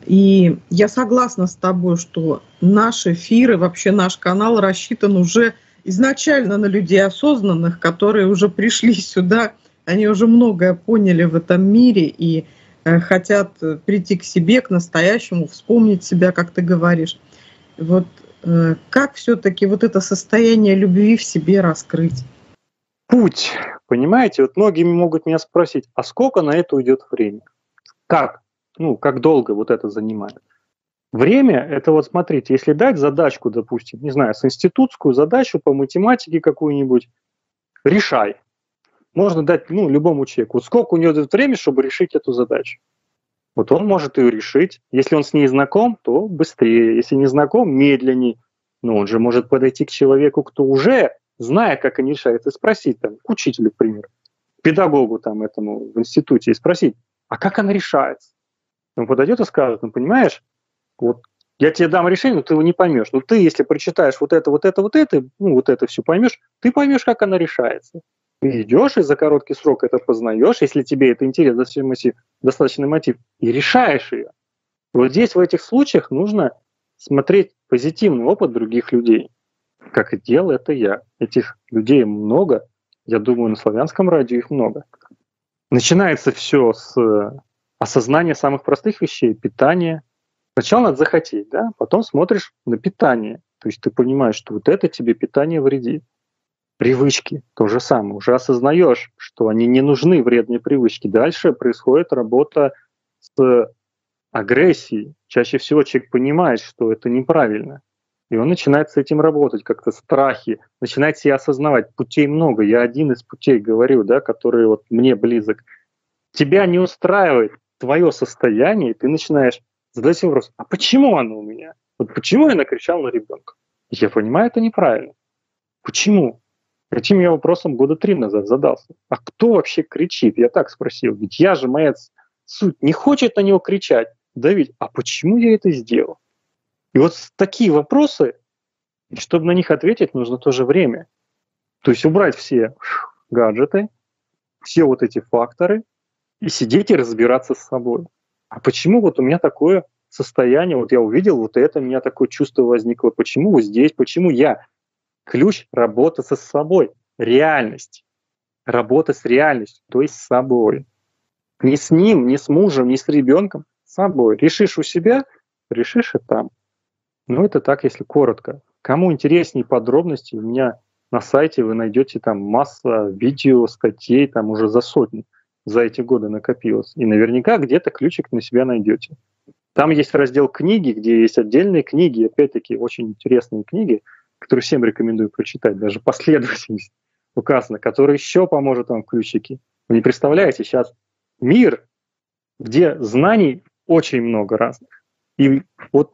И я согласна с тобой, что наш эфир и вообще наш канал рассчитан уже изначально на людей осознанных, которые уже пришли сюда, они уже многое поняли в этом мире и хотят прийти к себе, к настоящему, вспомнить себя, как ты говоришь. Вот как все-таки вот это состояние любви в себе раскрыть? Путь, понимаете, вот многие могут меня спросить, а сколько на это уйдет время? Как? Как долго вот это занимает? Время — это вот смотрите, если дать задачку, допустим, не знаю, с институтскую задачу по математике какую-нибудь, решай. Можно дать любому человеку. Вот сколько у него идет время, чтобы решить эту задачу? Вот он может ее решить. Если он с ней знаком, то быстрее. Если не знаком, медленнее. Но он же может подойти к человеку, кто уже знает, как они решают, и спросить к учителю, к примеру, к педагогу этому в институте, и спросить, а как она решается? Он подойдет и скажет, понимаешь, вот я тебе дам решение, но ты его не поймешь. Но ты, если прочитаешь вот это, вот это все поймешь, ты поймешь, как она решается. Ты идешь и за короткий срок это познаешь, если тебе это интересно, достаточный мотив, и решаешь ее. Вот здесь в этих случаях нужно смотреть позитивный опыт других людей. Как и делал это я. Этих людей много. Я думаю, на Славянском радио их много. Начинается все с осознания самых простых вещей. Питание. Сначала надо захотеть, да? Потом смотришь на питание. То есть ты понимаешь, что вот это тебе питание вредит. Привычки — то же самое. Уже осознаешь, что они не нужны, вредные привычки. Дальше происходит работа с агрессией. Чаще всего человек понимает, что это неправильно. И он начинает с этим работать, как-то страхи, начинает себя осознавать. Путей много. Я один из путей говорю, да, который вот мне близок. Тебя не устраивает твое состояние, и ты начинаешь задать себе вопрос, а почему оно у меня? Вот почему я накричал на ребенка? Я понимаю, это неправильно. Почему? Этим я вопросом 3 года назад задался. А кто вообще кричит? Я так спросил. Ведь я же, моя суть не хочет на него кричать, давить. А почему я это сделал? И вот такие вопросы, чтобы на них ответить, нужно тоже время. То есть убрать все гаджеты, все вот эти факторы и сидеть и разбираться с собой. А почему вот у меня такое состояние, вот я увидел вот это, у меня такое чувство возникло, почему вот здесь, почему я? Ключ — работа со собой, реальность. Работа с реальностью, то есть с собой. Не с ним, не с мужем, не с ребенком, с собой. Решишь у себя, решишь и там. Это так, если коротко. Кому интереснее подробности, у меня на сайте вы найдете масса видео, статей, уже за сотни за эти годы накопилось. И наверняка где-то ключик на себя найдете. Там есть раздел книги, где есть отдельные книги, опять-таки очень интересные книги, которые всем рекомендую прочитать, даже последовательность указана, которая еще поможет вам в ключике. Вы не представляете, сейчас мир, где знаний очень много разных. И вот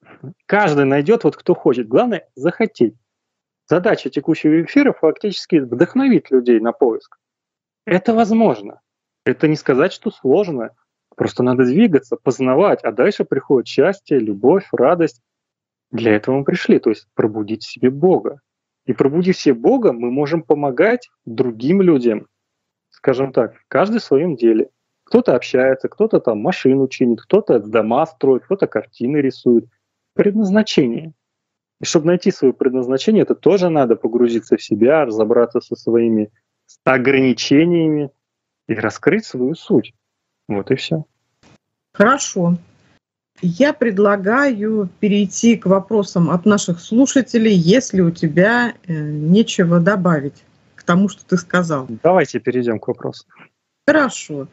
каждый найдет, кто хочет. Главное — захотеть. Задача текущего эфира фактически вдохновить людей на поиск. Это возможно. Это не сказать, что сложно. Просто надо двигаться, познавать, а дальше приходит счастье, любовь, радость. Для этого мы пришли, то есть пробудить в себе Бога. И пробудив в себе Бога, мы можем помогать другим людям. Скажем так, каждый в своем деле. Кто-то общается, кто-то машину чинит, кто-то дома строит, кто-то картины рисует. Предназначение. И чтобы найти свое предназначение, это тоже надо погрузиться в себя, разобраться со своими ограничениями и раскрыть свою суть. Вот и все. Хорошо. Я предлагаю перейти к вопросам от наших слушателей, если у тебя нечего добавить к тому, что ты сказал. Давайте перейдем к вопросу. Хорошо.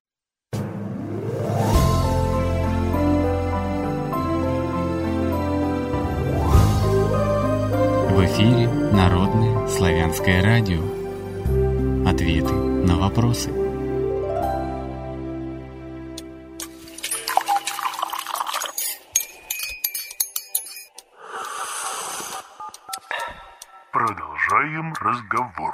В эфире Народное славянское радио. Ответы на вопросы. Продолжаем разговор.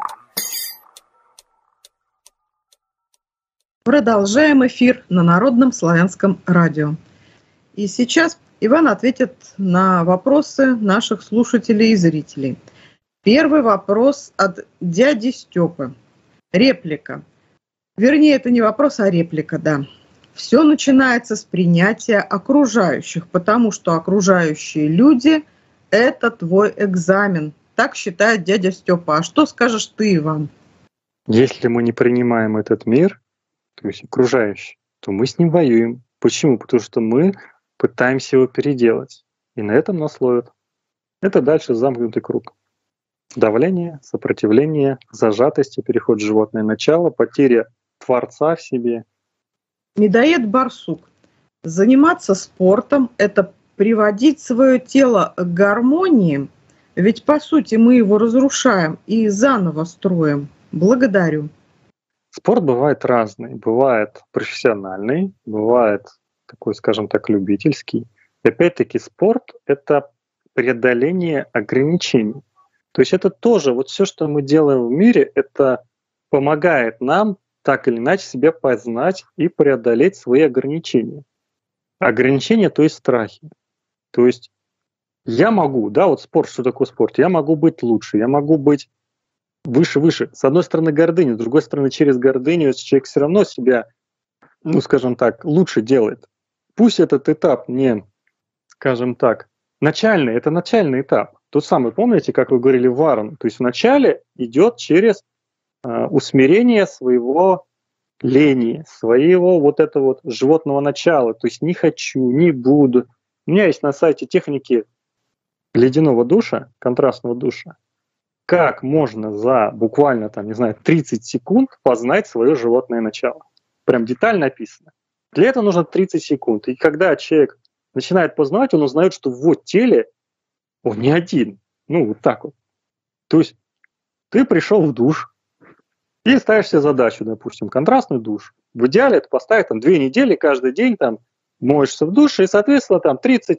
Продолжаем эфир на Народном славянском радио. И сейчас Иван ответит на вопросы наших слушателей и зрителей. Первый вопрос от дяди Степы. Реплика. Вернее, это не вопрос, а реплика, да. Все начинается с принятия окружающих, потому что окружающие люди – это твой экзамен. Так считает дядя Степа. А что скажешь ты, Иван? Если мы не принимаем этот мир, то есть окружающий, то мы с ним воюем. Почему? Потому что мы пытаемся его переделать. И на этом нас ловят. Это дальше замкнутый круг. Давление, сопротивление, зажатость, переход в животное начало, потеря Творца в себе. Медоед Барсук. Заниматься спортом – это приводить свое тело к гармонии, ведь по сути мы его разрушаем и заново строим. Благодарю. Спорт бывает разный. Бывает профессиональный, бывает такой, скажем так, любительский. И опять-таки спорт — это преодоление ограничений. То есть это тоже, вот все, что мы делаем в мире, это помогает нам так или иначе себя познать и преодолеть свои ограничения. Ограничения, то есть страхи. То есть я могу, да, вот спорт, что такое спорт? Я могу быть лучше, я могу быть выше. С одной стороны гордыня, с другой стороны через гордыню человек все равно себя, ну, скажем так, лучше делает. Пусть этот этап не, скажем так, начальный, это начальный этап. Тот самый, помните, как вы говорили, Варон, то есть вначале идет через усмирение своего лени, своего вот этого вот животного начала, то есть не хочу, не буду. У меня есть на сайте техники ледяного душа, контрастного душа, как можно за буквально, там, не знаю, 30 секунд познать свое животное начало. Прям детально описано. Для этого нужно 30 секунд. И когда человек начинает познавать, он узнает, что в теле он не один. Ну, вот так вот. То есть ты пришел в душ и ставишь себе задачу, допустим, контрастный душ. В идеале это поставить там 2 недели, каждый день там моешься в душе, и, соответственно, там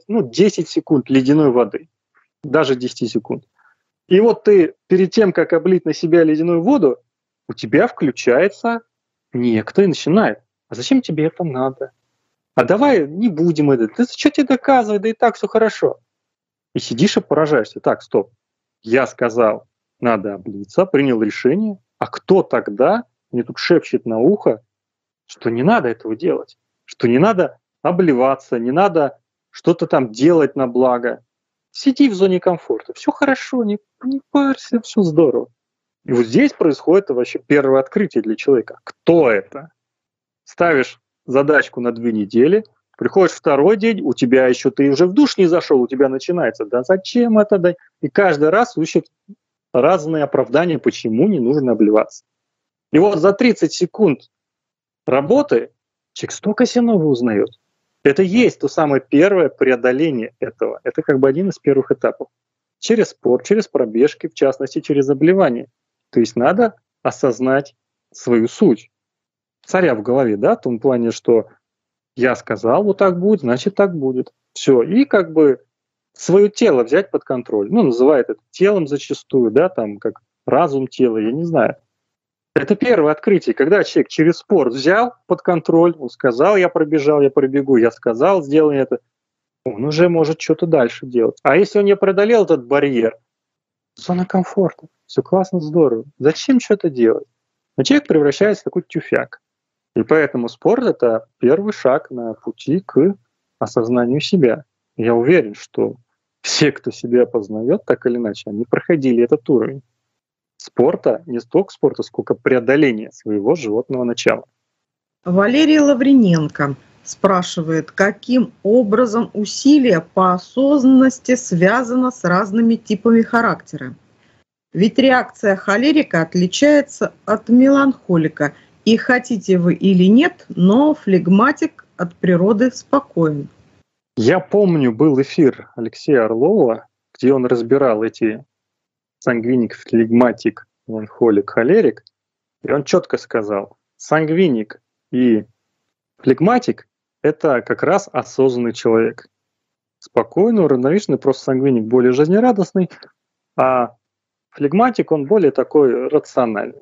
10 секунд ледяной воды. Даже 10 секунд. И вот ты перед тем, как облить на себя ледяную воду, у тебя включается некто и начинает. А зачем тебе это надо? А давай не будем это. Ты что тебе доказывать? Да и так все хорошо. И сидишь и поражаешься. Так, стоп. Я сказал, надо облиться, принял решение. А кто тогда мне тут шепчет на ухо, что не надо этого делать? Что не надо обливаться, не надо что-то там делать на благо. Сиди в зоне комфорта. Все хорошо, не парься, все здорово. И вот здесь происходит вообще первое открытие для человека. Кто это? Ставишь задачку на 2 недели, приходишь второй день, у тебя еще ты уже в душ не зашел, у тебя начинается, да зачем это? Да? И каждый раз ищет разные оправдания, почему не нужно обливаться. И вот за 30 секунд работы человек столько себе нового узнает. Это есть то самое первое преодоление этого. Это как бы один из первых этапов. Через спорт, через пробежки, в частности, через обливание. То есть надо осознать свою суть. Царя в голове, да, в том плане, что я сказал, вот так будет, значит так будет. Все. И как бы свое тело взять под контроль. Ну, называют это телом зачастую, да, там как разум тела, я не знаю. Это первое открытие, когда человек через спорт взял под контроль, он сказал, я пробежал, я пробегу, я сказал, сделай это, он уже может что-то дальше делать. А если он не преодолел этот барьер, зона комфорта, все классно, здорово. Зачем что-то делать? Но человек превращается в такой тюфяк. И поэтому спорт — это первый шаг на пути к осознанию себя. Я уверен, что все, кто себя познает, так или иначе, они проходили этот уровень спорта, не столько спорта, сколько преодоления своего животного начала. Валерий Лавриненко. спрашивает, каким образом усилие по осознанности связано с разными типами характера. Ведь реакция холерика отличается от меланхолика. И хотите вы или нет, но флегматик от природы спокоен. Я помню, был эфир Алексея Орлова, где он разбирал эти сангвиник, флегматик, меланхолик, холерик. И он четко сказал, сангвиник и флегматик — это как раз осознанный человек. Спокойный, уравновешенный, просто сангвиник более жизнерадостный, а флегматик, он более такой рациональный.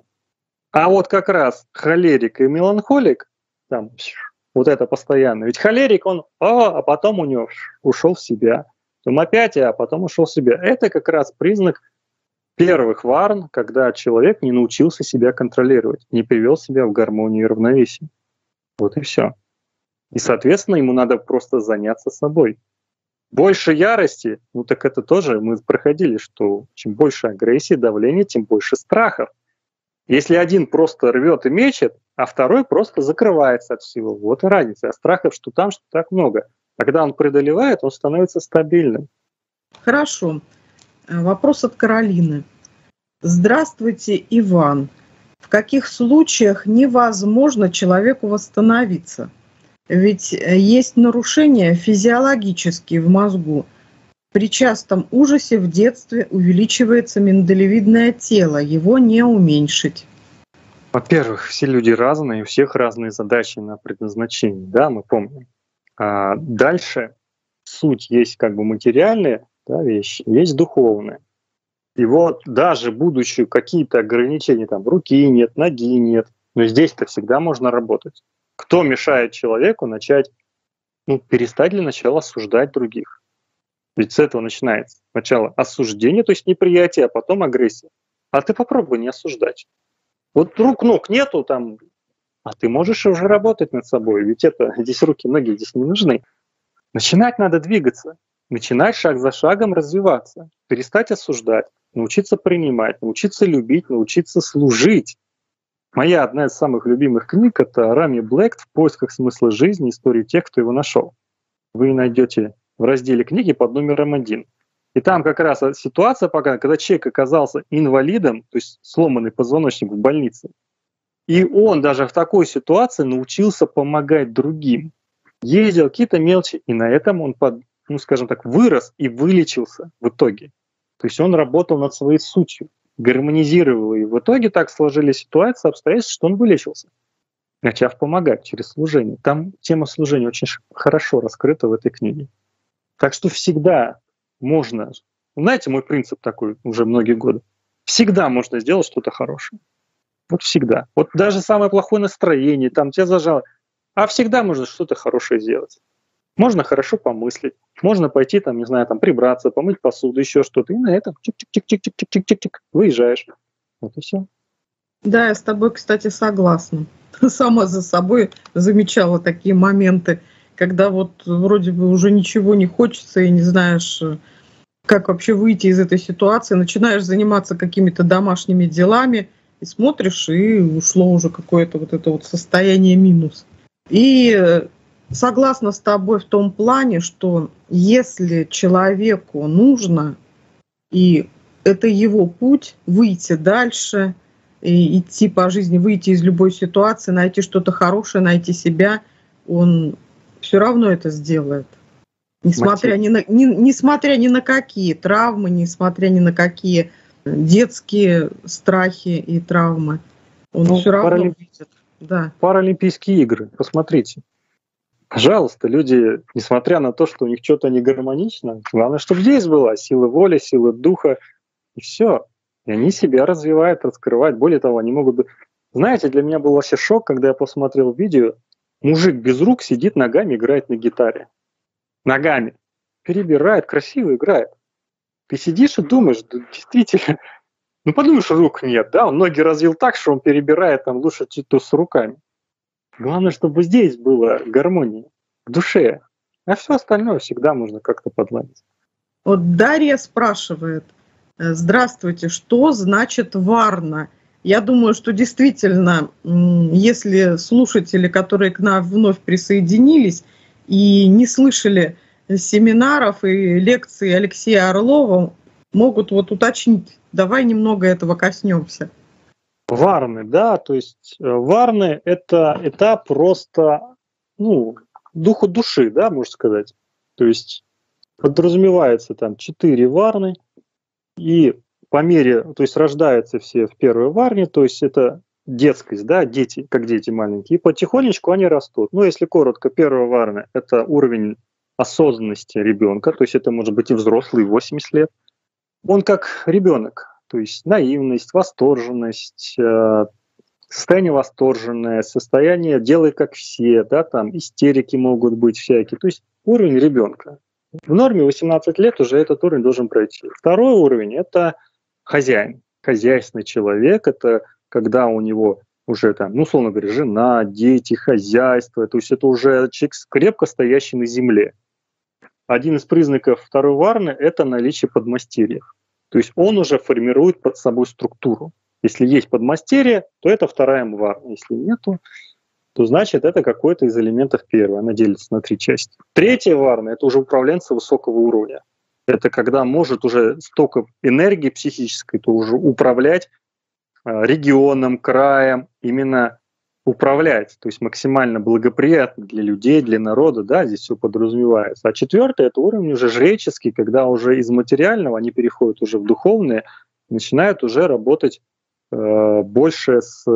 А вот как раз холерик и меланхолик, там, вот это постоянно. Ведь холерик, он, а потом у него ушел в себя. Потом опять, а потом ушел в себя. Это как раз признак первых варн, когда человек не научился себя контролировать, не привел себя в гармонию и равновесие. Вот и все. И, соответственно, ему надо просто заняться собой. Больше ярости, ну так это тоже мы проходили, что чем больше агрессии, давления, тем больше страхов. Если один просто рвет и мечет, а второй просто закрывается от всего. Вот и разница. А страхов, что там, что так много. Когда он преодолевает, он становится стабильным. Хорошо. Вопрос от Каролины. Здравствуйте, Иван. В каких случаях невозможно человеку восстановиться? Ведь есть нарушения физиологические в мозгу. При частом ужасе в детстве увеличивается миндалевидное тело, его не уменьшить. Во-первых, все люди разные, у всех разные задачи на предназначение, да, мы помним. А дальше суть есть как бы материальная, да, вещь, есть духовная. И вот даже будучи какие-то ограничения, там руки нет, ноги нет, но здесь-то всегда можно работать. Кто мешает человеку начать, перестать для начала осуждать других? Ведь с этого начинается. Сначала осуждение, то есть неприятие, а потом агрессия. А ты попробуй не осуждать. Вот рук-ног нету там, а ты можешь уже работать над собой. Ведь здесь руки, ноги здесь не нужны. Начинать надо двигаться. Начинать шаг за шагом развиваться. Перестать осуждать. Научиться принимать, научиться любить, научиться служить. Моя одна из самых любимых книг — это Рами Блэк «В поисках смысла жизни. Истории тех, кто его нашел». Вы найдете в разделе книги под номером 1. И там как раз ситуация показана, когда человек оказался инвалидом, то есть сломанный позвоночник в больнице. И он даже в такой ситуации научился помогать другим. Ездил какие-то мелочи, и на этом он, вырос и вылечился в итоге. То есть он работал над своей сутью, гармонизировал, и в итоге так сложились ситуации, обстоятельства, что он вылечился, начав помогать через служение. Там тема служения очень хорошо раскрыта в этой книге. Так что всегда можно, знаете, мой принцип такой уже многие годы, всегда можно сделать что-то хорошее. Вот всегда. Вот даже самое плохое настроение, там тебя зажало, а всегда можно что-то хорошее сделать. Можно хорошо помыслить, можно пойти, прибраться, помыть посуду, еще что-то, и на этом чик-чик-чик-чик-чик-чик-чик выезжаешь. Вот и все. Да, я с тобой, кстати, согласна. Сама за собой замечала такие моменты, когда вот вроде бы уже ничего не хочется и не знаешь, как вообще выйти из этой ситуации, начинаешь заниматься какими-то домашними делами и смотришь, и ушло уже какое-то вот это вот состояние минус. И согласна с тобой в том плане, что если человеку нужно, и это его путь, выйти дальше, и идти по жизни, выйти из любой ситуации, найти что-то хорошее, найти себя, он все равно это сделает. Несмотря ни на какие травмы, несмотря ни на какие детские страхи и травмы. Он все равно выйдет. Да. Паралимпийские игры, посмотрите. Пожалуйста, люди, несмотря на то, что у них что-то не гармонично, главное, чтобы здесь была сила воли, сила духа, и все. И они себя развивают, раскрывают. Более того, они могут быть... Знаете, для меня был вообще шок, когда я посмотрел видео, мужик без рук сидит ногами, играет на гитаре. Ногами. Перебирает, красиво играет. Ты сидишь и думаешь, да, действительно, подумаешь, рук нет, да, он ноги развил так, что он перебирает там лучше то с руками. Главное, чтобы здесь была гармония в душе, а все остальное всегда можно как-то подладить. Вот Дарья спрашивает: здравствуйте, что значит варна? Я думаю, что действительно, если слушатели, которые к нам вновь присоединились и не слышали семинаров и лекций Алексея Орлова, могут вот уточнить. Давай немного этого коснемся. Варны, да, то есть варны – это этап просто, духа души, да, можно сказать. То есть подразумевается там 4 варны, и по мере, то есть рождаются все в первой варне, то есть это детскость, да, дети, как дети маленькие, и потихонечку они растут. Если коротко, первая варна – это уровень осознанности ребенка, то есть это может быть и взрослый, 80 лет. Он как ребенок. То есть наивность, восторженность, состояние восторженное, состояние «делай как все», да, там истерики могут быть всякие. То есть уровень ребенка. В норме 18 лет уже этот уровень должен пройти. Второй уровень – это хозяин, хозяйственный человек. Это когда у него уже там, условно говоря, жена, дети, хозяйство. То есть это уже человек крепко стоящий на земле. Один из признаков второй варны – это наличие подмастерьев. То есть он уже формирует под собой структуру. Если есть подмастерье, то это вторая варна. Если нету, то значит это какой-то из элементов первой. Она делится на 3 части. Третья варна – это уже управленцы высокого уровня. Это когда может уже столько энергии психической, то уже управлять регионом, краем, именно управлять, то есть максимально благоприятно для людей, для народа, да, здесь все подразумевается. А 4 – это уровень уже жреческий, когда уже из материального они переходят уже в духовное, начинают уже работать больше с,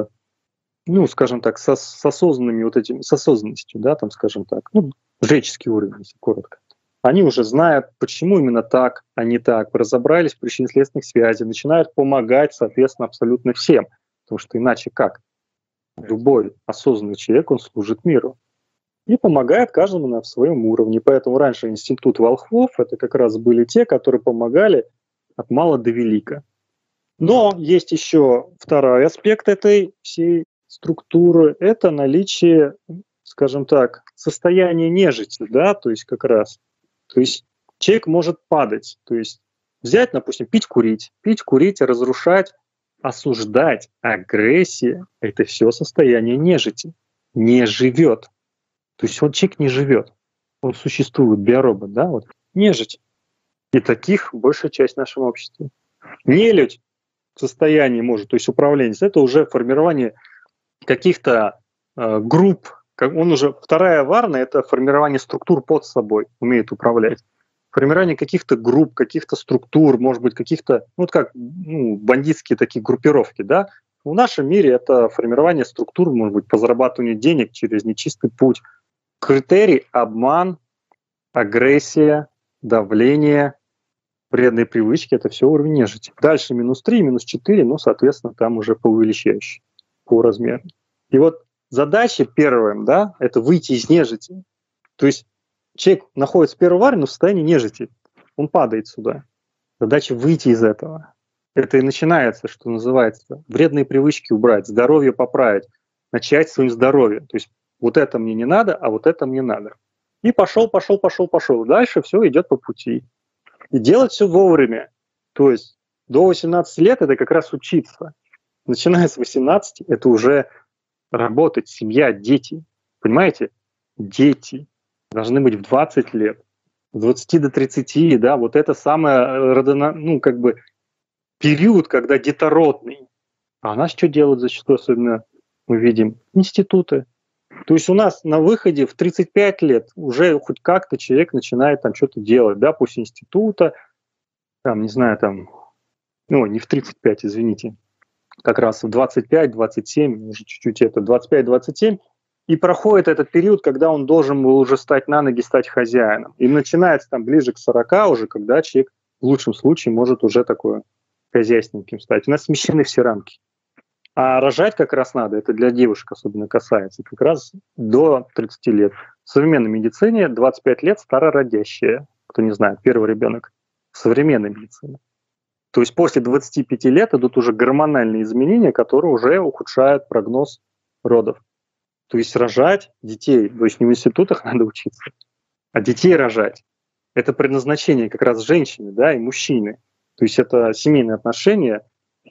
скажем так, с осознанными вот этими, с осознанностью, да, там, скажем так, жреческий уровень, если коротко. Они уже знают, почему именно так, а не так, разобрались в причинно-следственных связях, начинают помогать, соответственно, абсолютно всем, потому что иначе как? Любой осознанный человек, он служит миру и помогает каждому на своем уровне. Поэтому раньше институт волхвов — это как раз были те, которые помогали от мала до велика. Но есть еще второй аспект этой всей структуры — это наличие, скажем так, состояния нежити, да, то есть как раз. То есть человек может падать, то есть взять, допустим, пить, курить, разрушать, осуждать, агрессия – это все состояние нежити. Не живет. То есть человек не живет. Он существует, биоробот, да, вот, нежить. И таких большая часть нашего общества. Нелюдь в состоянии может, то есть управленец, это уже формирование каких-то групп. Он уже, вторая варна – это формирование структур под собой, умеет управлять. Формирование каких-то групп, каких-то структур, может быть, каких-то, бандитские такие группировки, да. В нашем мире это формирование структур, может быть, по зарабатыванию денег через нечистый путь. Критерий – обман, агрессия, давление, вредные привычки – это все уровень нежити. Дальше -3, -4, соответственно, там уже по увеличающей, по размеру. И вот задача первая, да, это выйти из нежити. То есть человек находится в первой варне, но в состоянии нежити. Он падает сюда. Задача выйти из этого. Это и начинается, что называется, вредные привычки убрать, здоровье поправить, начать своим здоровьем. То есть вот это мне не надо, а вот это мне надо. И пошел. Дальше все идет по пути. И делать все вовремя. То есть до 18 лет это как раз учиться. Начиная с 18 это уже работать, семья, дети. Понимаете? Дети должны быть в 20 лет, с 20 до 30, да, вот это самое, период, когда детородный. А у нас что делают зачастую, особенно мы видим, институты. То есть у нас на выходе в 35 лет уже хоть как-то человек начинает там что-то делать, да, после института, там, не знаю, там, не в 35, извините, как раз в 25-27, уже чуть-чуть 25-27, и проходит этот период, когда он должен был уже стать на ноги, стать хозяином. И начинается там ближе к 40 уже, когда человек в лучшем случае может уже такое хозяйственником стать. У нас смещены все рамки. А рожать как раз надо, это для девушек особенно касается, как раз до 30 лет. В современной медицине 25 лет старородящая, кто не знает, первый ребенок в современной медицине. То есть после 25 лет идут уже гормональные изменения, которые уже ухудшают прогноз родов. То есть рожать детей, то есть не в институтах надо учиться, а детей рожать. Это предназначение как раз женщины, да, и мужчины. То есть это семейные отношения,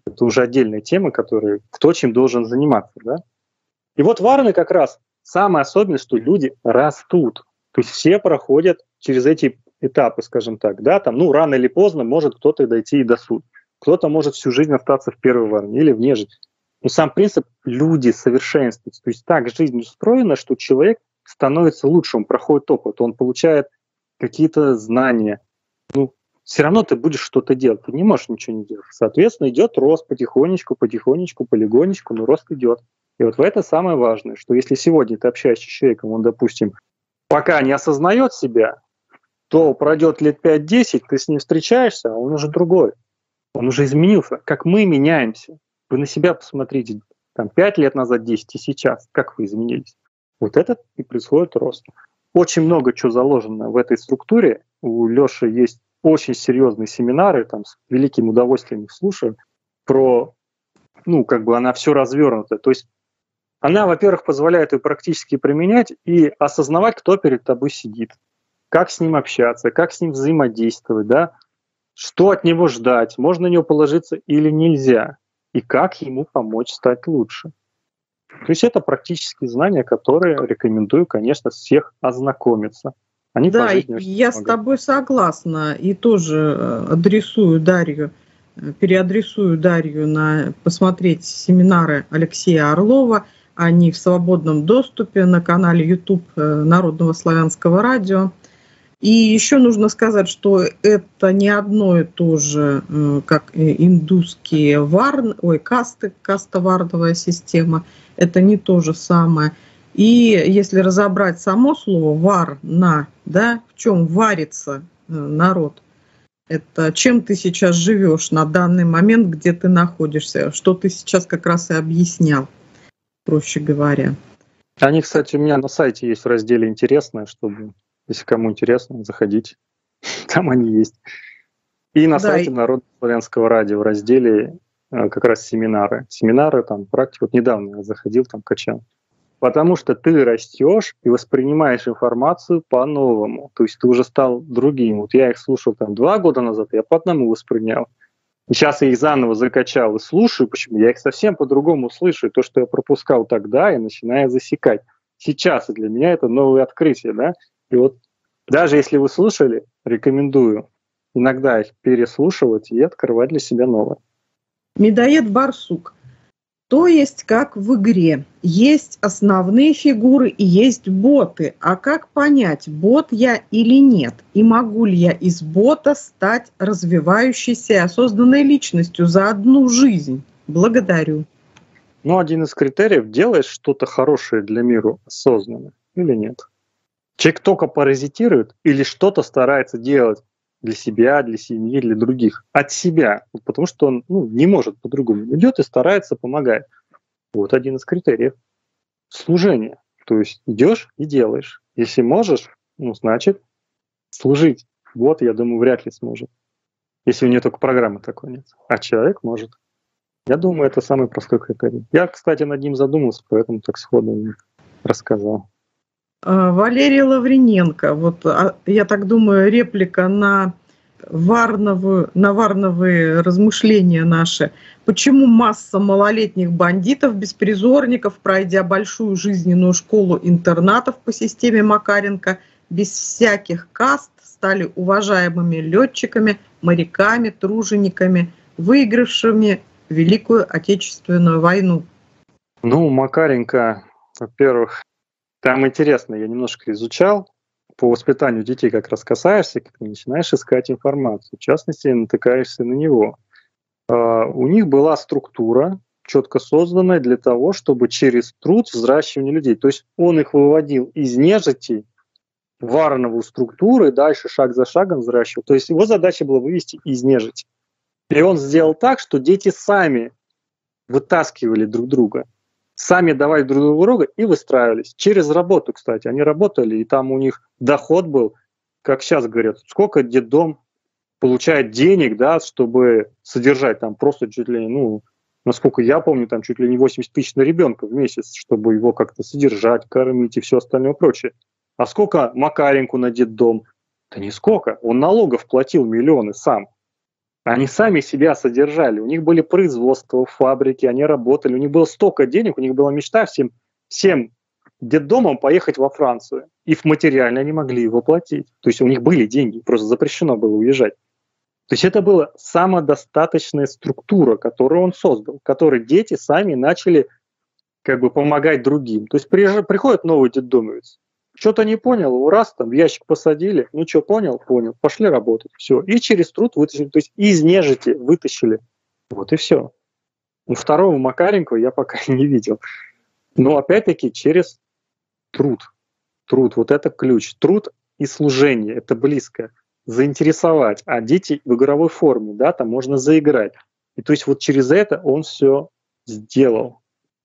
Это уже отдельная тема, которая кто чем должен заниматься, да? И вот варны как раз самая особенность, что люди растут. То есть все проходят через эти этапы, скажем так, да, там, ну, рано или поздно может кто-то дойти и до суда. Кто-то может всю жизнь остаться в первой варне или в нежити. Но сам принцип – люди совершенствуются. То есть так жизнь устроена, что человек становится лучше, он проходит опыт, он получает какие-то знания. Ну, все равно ты будешь что-то делать, ты не можешь ничего не делать. Соответственно, идет рост потихонечку, полигонечку, но рост идет. И вот в это самое важное, что если сегодня ты общаешься с человеком, он, допустим, пока не осознает себя, то пройдет лет 5-10, ты с ним встречаешься, а он уже другой. Он уже изменился. Как мы меняемся. Вы на себя посмотрите, там, 5 лет назад, 10 и сейчас. Как вы изменились? Вот это и происходит рост. Очень много чего заложено в этой структуре. У Лёши есть очень серьезные семинары, там, с великим удовольствием их слушаю, про, ну, как бы она все развернута. То есть она, во-первых, позволяет ее практически применять и осознавать, кто перед тобой сидит, как с ним общаться, как с ним взаимодействовать, да, что от него ждать, можно на него положиться или нельзя, и как ему помочь стать лучше. То есть это практические знания, которые рекомендую, конечно, всех ознакомиться. Они Да, по жизни я с тобой согласна и тоже переадресую Дарью на посмотреть семинары Алексея Орлова. Они в свободном доступе на канале YouTube Народного славянского радио. И еще нужно сказать, что это не одно и то же, как индусские каста-варновая система. Это не то же самое. И если разобрать само слово «варна», да, в чем варится народ, это чем ты сейчас живешь на данный момент, где ты находишься, что ты сейчас как раз и объяснял, проще говоря. Они, кстати, у меня на сайте есть в разделе «Интересное», чтобы, если кому интересно, заходите. Там они есть. И на сайте Народного славянского радио в разделе как раз семинары. Семинары, там, практику. Вот недавно я заходил, там, качал. Потому что ты растешь и воспринимаешь информацию по-новому. То есть ты уже стал другим. Вот я их слушал там 2 года назад, я по одному воспринял. И сейчас я их заново закачал и слушаю. Почему? Я их совсем по-другому слышу. И то, что я пропускал тогда, я начинаю засекать. Сейчас для меня это новое открытие. Да? И вот даже если вы слушали, рекомендую иногда их переслушивать и открывать для себя новое. Медоед Барсук. То есть, как в игре, есть основные фигуры и есть боты. А как понять, бот я или нет? И могу ли я из бота стать развивающейся и осознанной личностью за одну жизнь? Благодарю. Ну, один из критериев – делаешь что-то хорошее для мира осознанно или нет? Человек только паразитирует или что-то старается делать для себя, для семьи, для других, от себя, потому что он не может по-другому. Идет и старается, помогает. Вот один из критериев. Служение. То есть идешь и делаешь. Если можешь, значит, служить. Вот, я думаю, вряд ли сможет. Если у нее только программы такой нет. А человек может. Я думаю, это самый простой критерий. Я, кстати, над ним задумался, поэтому так сходу рассказал. Валерий Лавриненко, вот я так думаю, реплика на варновые размышления наши. Почему масса малолетних бандитов, беспризорников, пройдя большую жизненную школу интернатов по системе Макаренко, без всяких каст, стали уважаемыми летчиками, моряками, тружениками, выигравшими Великую Отечественную войну? Макаренко, во-первых, там интересно, я немножко изучал, по воспитанию детей как раз касаешься, как ты начинаешь искать информацию. В частности, натыкаешься на него. У них была структура, четко созданная для того, чтобы через труд взращивание людей. То есть он их выводил из нежити в варновую структуру и дальше шаг за шагом взращивал. То есть его задача была вывести из нежити. И он сделал так, что дети сами вытаскивали друг друга. Сами давали друг друга и выстраивались. Через работу, кстати. Они работали, и там у них доход был, как сейчас говорят, сколько детдом получает денег, да, чтобы содержать там просто чуть ли, насколько я помню, там чуть ли не 80 тысяч на ребенка в месяц, чтобы его как-то содержать, кормить и все остальное прочее. А сколько Макаренку на детдом? Да нисколько. Он налогов платил миллионы сам. Они сами себя содержали. У них были производства, фабрики, они работали. У них было столько денег, у них была мечта всем детдомам поехать во Францию. И материально они могли его платить. То есть у них были деньги, просто запрещено было уезжать. То есть это была самодостаточная структура, которую он создал, в которой дети сами начали как бы помогать другим. То есть приходит новый детдомовец, что-то не понял, его раз там в ящик посадили, ну что, понял, пошли работать, все. И через труд вытащили, то есть из нежити вытащили. Вот и все. Второго Макаренкова я пока не видел. Но опять-таки через труд. Труд, вот это ключ. Труд и служение, это близко. Заинтересовать, а дети в игровой форме, да, там можно заиграть. И то есть вот через это он все сделал.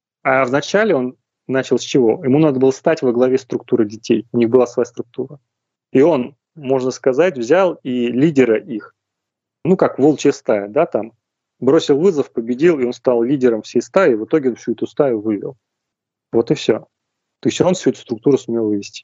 А вначале он начал с чего? Ему надо было стать во главе структуры детей. У них была своя структура. И он, можно сказать, взял и лидера их, ну как волчья стая, да, там, бросил вызов, победил, и он стал лидером всей стаи, и в итоге он всю эту стаю вывел. Вот и все. То есть он всю эту структуру сумел вывести.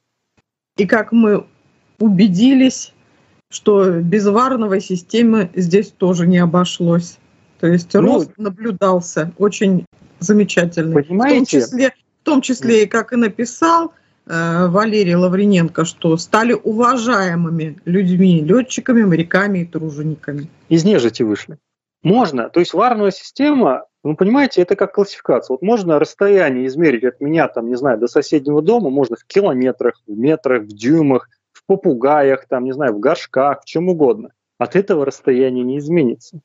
И как мы убедились, что без варновой системы здесь тоже не обошлось. То есть рост наблюдался очень замечательный. Понимаете? В том числе и как и написал Валерий Лавриненко, что стали уважаемыми людьми, летчиками, моряками и тружениками. Из нежити вышли. Можно. То есть варновая система, вы понимаете, это как классификация. Вот можно расстояние измерить от меня, там, не знаю, до соседнего дома, можно в километрах, в метрах, в дюймах, в попугаях, там, не знаю, в горшках, в чем угодно. От этого расстояние не изменится.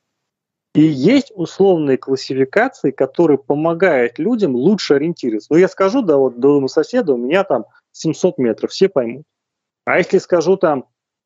И есть условные классификации, которые помогают людям лучше ориентироваться. Ну, я скажу, да, вот до дома соседа у меня там 700 метров, все поймут. А если скажу там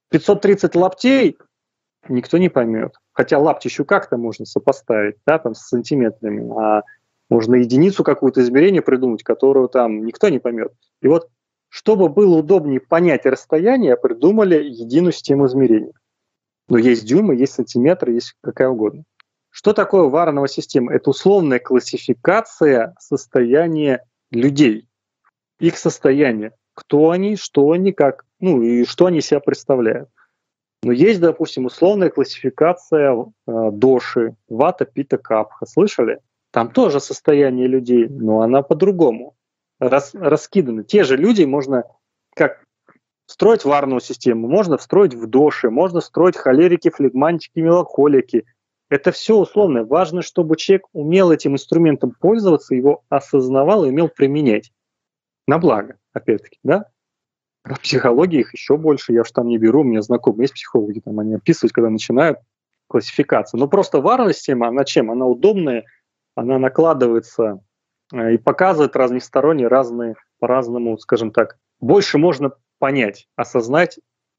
530 лаптей, никто не поймет. Хотя лапти еще как-то можно сопоставить, да, там с сантиметрами, а можно единицу какую-то измерения придумать, которую там никто не поймет. И вот, чтобы было удобнее понять расстояние, придумали единую систему измерения. Но есть дюймы, есть сантиметры, есть какая угодно. Что такое варновая система? Это условная классификация состояния людей, их состояния, кто они, что они, как, ну и что они себя представляют. Но есть, допустим, условная классификация доши, вата, пита, капха. Слышали? Там тоже состояние людей, но она по-другому. Раскиданы. Те же люди можно как строить варную систему, можно встроить в доши, можно строить холерики, флегматики, меланхолики. Это все условно. Важно, чтобы человек умел этим инструментом пользоваться, его осознавал и умел применять. На благо, опять-таки, да? Про психологию их еще больше, я уж там не беру, у меня знакомые есть психологи, там они описывают, когда начинают классификацию. Но просто варная система, она чем? Она удобная, она накладывается и показывает разносторонние, разные, по-разному, скажем так. Больше можно понять, осознать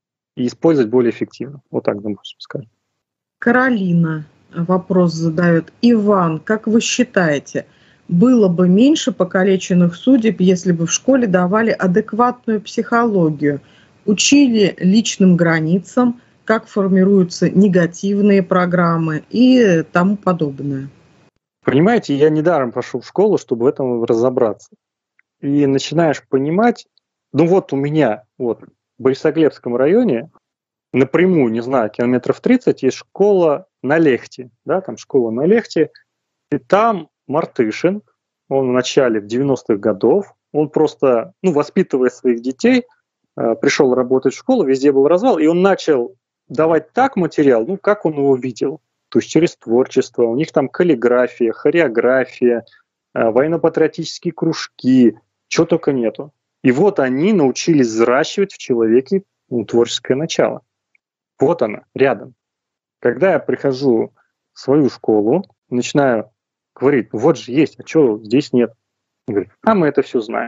и использовать более эффективно. Вот так, допустим, скажем. Каролина вопрос задает. Иван, как вы считаете, было бы меньше покалеченных судеб, если бы в школе давали адекватную психологию, учили личным границам, как формируются негативные программы и тому подобное? Понимаете, я недаром пошел в школу, чтобы в этом разобраться. И начинаешь понимать, ну вот у меня вот в Борисоглебском районе напрямую, не знаю, километров 30, есть школа на Лехте, да, там школа на Лехте, и там Мартышин, он в начале, в 90-х годов, он просто, воспитывая своих детей, пришел работать в школу, везде был развал, и он начал давать так материал, как он его видел, то есть через творчество, у них там каллиграфия, хореография, военно-патриотические кружки, чего только нету. И вот они научились взращивать в человеке творческое начало. Вот оно, рядом. Когда я прихожу в свою школу, начинаю говорить, вот же есть, а что здесь нет? Он говорит, мы это все знаем.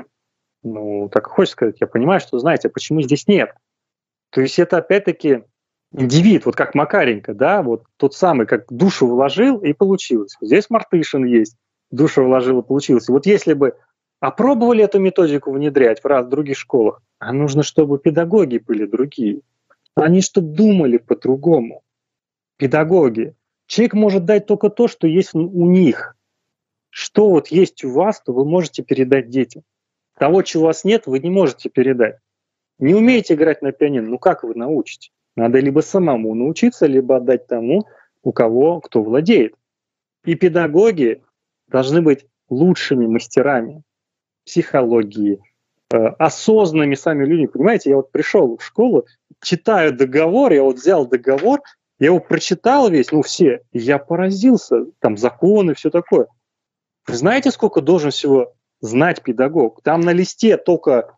Так хочешь сказать, я понимаю, что знаете, а почему здесь нет? То есть это опять-таки индивид, вот как Макаренко, да, вот тот самый, как душу вложил и получилось. Здесь Мартышин есть, душу вложил и получилось. И вот если бы опробовали эту методику внедрять в других школах, а нужно, чтобы педагоги были другие. Они чтобы думали по-другому. Педагоги. Человек может дать только то, что есть у них. Что вот есть у вас, то вы можете передать детям. Того, чего у вас нет, вы не можете передать. Не умеете играть на пианино, как вы научите? Надо либо самому научиться, либо отдать тому, у кого кто владеет. И педагоги должны быть лучшими мастерами психологии, осознанными сами людьми. Понимаете, я вот пришел в школу, читаю договор, я вот взял договор, я его прочитал весь, все, и я поразился, там законы, все такое. Вы знаете, сколько должен всего знать педагог? Там на листе только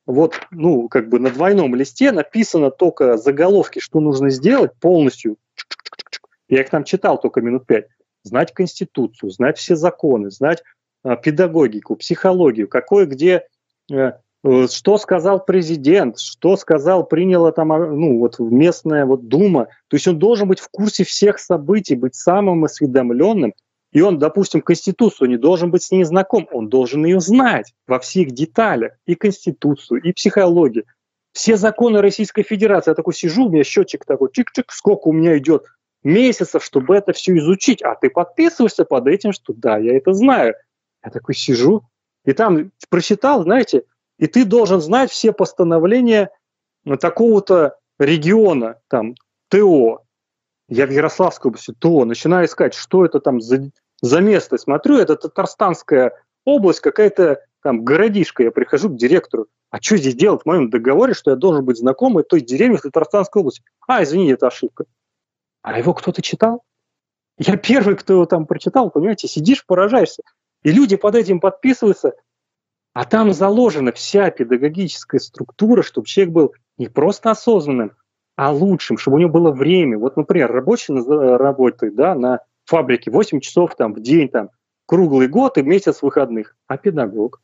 на двойном листе написано только заголовки, что нужно сделать полностью. Я их там читал только минут 5. Знать Конституцию, знать все законы, знать педагогику, психологию, где, что сказал президент, что приняла там, местная Дума. То есть он должен быть в курсе всех событий, быть самым осведомленным. И он, допустим, Конституцию не должен быть с ней знаком, он должен ее знать во всех деталях, и Конституцию, и психологию. Все законы Российской Федерации. Я такой сижу, у меня счетчик такой, чик-чик, сколько у меня идет месяцев, чтобы это все изучить. А ты подписываешься под этим, что да, я это знаю. Я такой сижу, и там прочитал, знаете, и ты должен знать все постановления такого-то региона, там, ТО. Я в Ярославской области, ТО, начинаю искать, что это там за место. Смотрю, это Татарстанская область, какая-то там городишко. Я прихожу к директору. А что здесь делать в моем договоре, что я должен быть знакомый той деревни в Татарстанской области? Извини, это ошибка. А его кто-то читал? Я первый, кто его там прочитал, понимаете, сидишь, поражаешься. И люди под этим подписываются, а там заложена вся педагогическая структура, чтобы человек был не просто осознанным, а лучшим, чтобы у него было время. Вот, например, рабочий работает на фабрике 8 часов в день, круглый год и месяц выходных. А педагог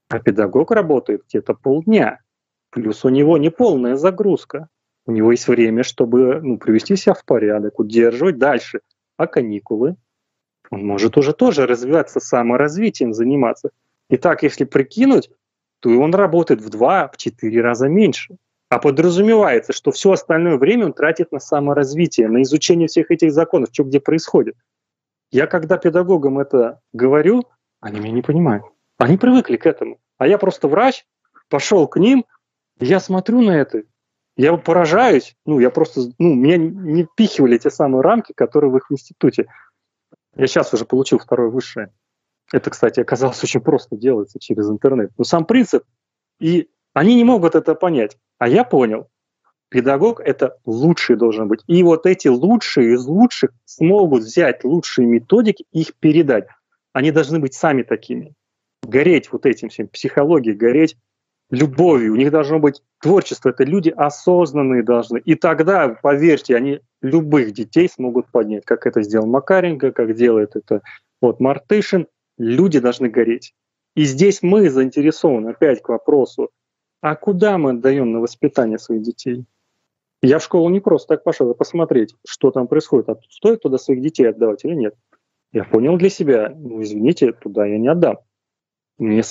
работает где-то полдня. Плюс у него не полная загрузка. У него есть время, чтобы привести себя в порядок, удерживать дальше. А каникулы? Он может уже тоже развиваться, саморазвитием заниматься. И так, если прикинуть, то он работает в 2-4 раза меньше. А подразумевается, что все остальное время он тратит на саморазвитие, на изучение всех этих законов, что где происходит. Я когда педагогам это говорю, они меня не понимают. Они привыкли к этому. А я просто врач, пошел к ним, я смотрю на это, я поражаюсь. Меня не впихивали те самые рамки, которые в их институте. Я сейчас уже получил 2-е высшее. Это, кстати, оказалось очень просто делается через интернет. Но сам принцип, и они не могут это понять. А я понял. Педагог — это лучший должен быть. И вот эти лучшие из лучших смогут взять лучшие методики и их передать. Они должны быть сами такими. Гореть этим всем, психологией, гореть любовью. У них должно быть творчество. Это люди осознанные должны. И тогда, поверьте, они любых детей смогут поднять. Как это сделал Макаренко, как делает это Мартышин. Люди должны гореть. И здесь мы заинтересованы, опять к вопросу, а куда мы отдаем на воспитание своих детей? Я в школу не просто так пошел, а посмотреть, что там происходит. А стоит туда своих детей отдавать или нет? Я понял для себя, извините, туда я не отдам. Мне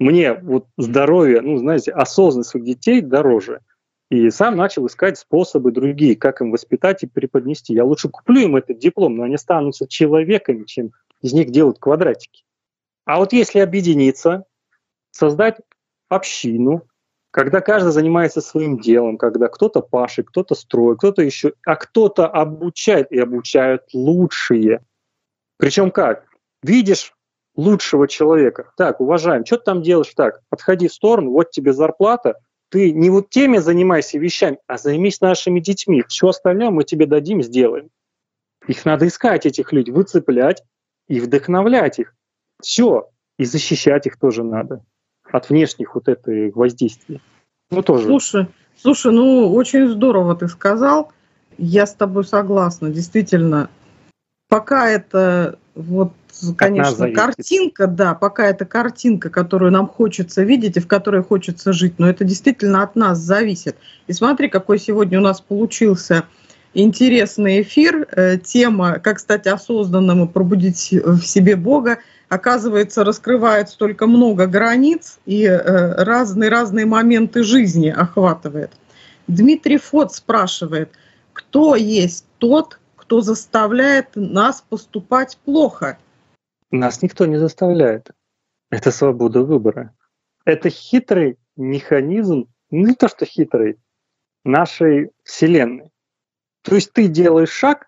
здоровье, осознанность своих детей дороже. И сам начал искать способы другие, как им воспитать и преподнести. Я лучше куплю им этот диплом, но они останутся человеками, чем из них делают квадратики. А вот если объединиться, создать общину, когда каждый занимается своим делом, когда кто-то пашет, кто-то строит, кто-то еще, а кто-то обучает, и обучают лучшие. Причем как? Видишь лучшего человека. Так, уважаем, что ты там делаешь? Так, отходи в сторону, вот тебе зарплата. Ты не теми занимайся вещами, а займись нашими детьми. Все остальное мы тебе дадим, сделаем. Их надо искать, этих людей, выцеплять и вдохновлять их. Все. И защищать их тоже надо от внешних этой воздействий. Тоже. Слушай, очень здорово ты сказал. Я с тобой согласна. Действительно, пока это конечно, картинка, пока это картинка, которую нам хочется видеть и в которой хочется жить, но это действительно от нас зависит. И смотри, какой сегодня у нас получился интересный эфир. Тема «Как стать осознанным и пробудить в себе Бога». Оказывается, раскрывает столько много границ и разные моменты жизни охватывает. Дмитрий Фот спрашивает, кто есть тот, кто заставляет нас поступать плохо? Нас никто не заставляет. Это свобода выбора. Это хитрый механизм, не то что хитрый, нашей Вселенной. То есть ты делаешь шаг,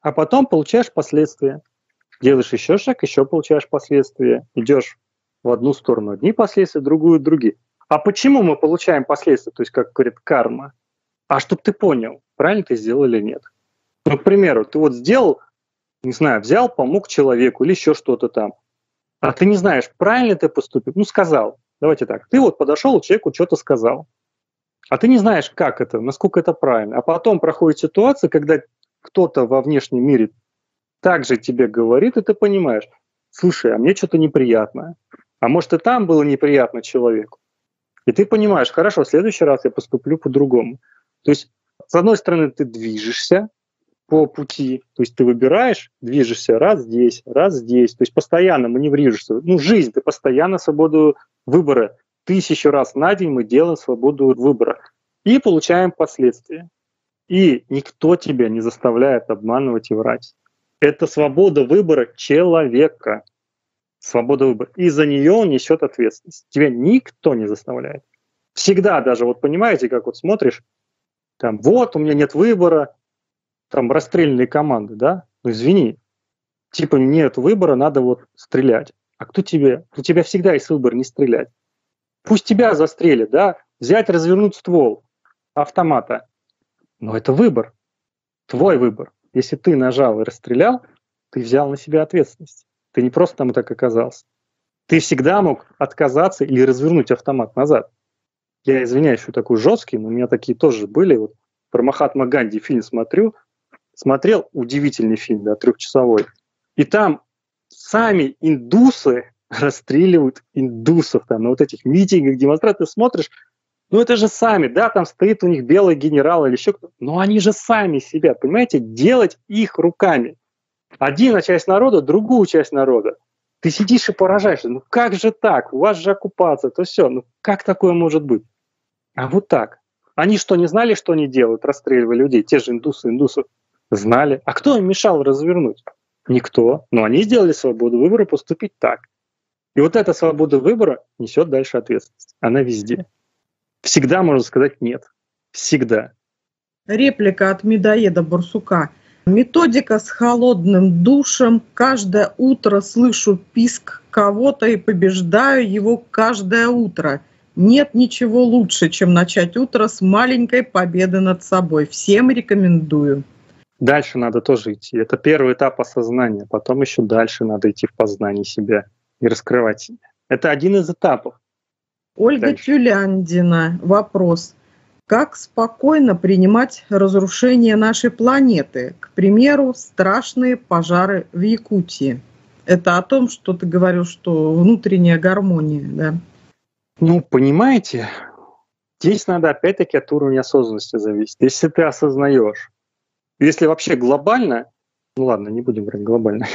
а потом получаешь последствия. Делаешь еще шаг, еще получаешь последствия. Идешь в одну сторону одни последствия, в другую другие. А почему мы получаем последствия? То есть, как говорит карма. А чтоб ты понял, правильно ты сделал или нет. Ну, к примеру, ты вот сделал, не знаю, взял, помог человеку или еще что-то там. А ты не знаешь, правильно ты поступил. Ну, сказал. Давайте так. Ты вот подошел, человеку что-то сказал. А ты не знаешь, как это, насколько это правильно. А потом проходит ситуация, когда кто-то во внешнем мире также тебе говорит, и ты понимаешь, слушай, а мне что-то неприятно. А может, и там было неприятно человеку. И ты понимаешь, хорошо, в следующий раз я поступлю по-другому. То есть, с одной стороны, ты движешься по пути, то есть ты выбираешь, движешься раз здесь. То есть постоянно маневрируешься. Ну, жизнь, ты постоянно свободу выбора. 1000 раз на день мы делаем свободу выбора. И получаем последствия. И никто тебя не заставляет обманывать и врать. Это свобода выбора человека. Свобода выбора. И за нее он несет ответственность. Тебя никто не заставляет. Всегда даже, вот понимаете, как вот смотришь, там, вот, у меня нет выбора, там, расстрельные команды, да? Ну, извини, типа, нет выбора, надо вот стрелять. А кто тебе? У тебя всегда есть выбор не стрелять. Пусть тебя застрелят, да? Взять, развернуть ствол автомата. Но это выбор. Твой выбор. Если ты нажал и расстрелял, ты взял на себя ответственность. Ты не просто там так оказался. Ты всегда мог отказаться или развернуть автомат назад. Я извиняюсь, что такой жесткий, но у меня такие тоже были. Вот про Махатма Ганди фильм смотрел, удивительный фильм, да, 3-часовой. И там сами индусы расстреливают индусов там на вот этих митингах, демонстрациях. Ты смотришь, ну это же сами, да, там стоит у них белый генерал или еще кто-то. Но они же сами себя, понимаете, делать их руками. Одна часть народа, другую часть народа. Ты сидишь и поражаешься, ну как же так? У вас же оккупация, то все. Ну как такое может быть? А вот так. Они что, не знали, что они делают, расстреливая людей? Те же индусы знали. А кто им мешал развернуть? Никто. Но они сделали свободу выбора поступить так. И вот эта свобода выбора несет дальше ответственность. Она везде. Всегда можно сказать нет. Всегда. Реплика от медоеда Барсука. Методика с холодным душем. Каждое утро слышу писк кого-то и побеждаю его каждое утро. Нет ничего лучше, чем начать утро с маленькой победы над собой. Всем рекомендую. Дальше надо тоже идти. Это первый этап осознания. Потом еще дальше надо идти в познание себя и раскрывать себя. Это один из этапов. Ольга Тюляндина. Вопрос. Как спокойно принимать разрушение нашей планеты? К примеру, страшные пожары в Якутии. Это о том, что ты говорил, что внутренняя гармония, да? Ну, понимаете, здесь надо опять-таки от уровня осознанности зависеть. Если ты осознаешь, если вообще глобально, ну ладно, не будем говорить глобально,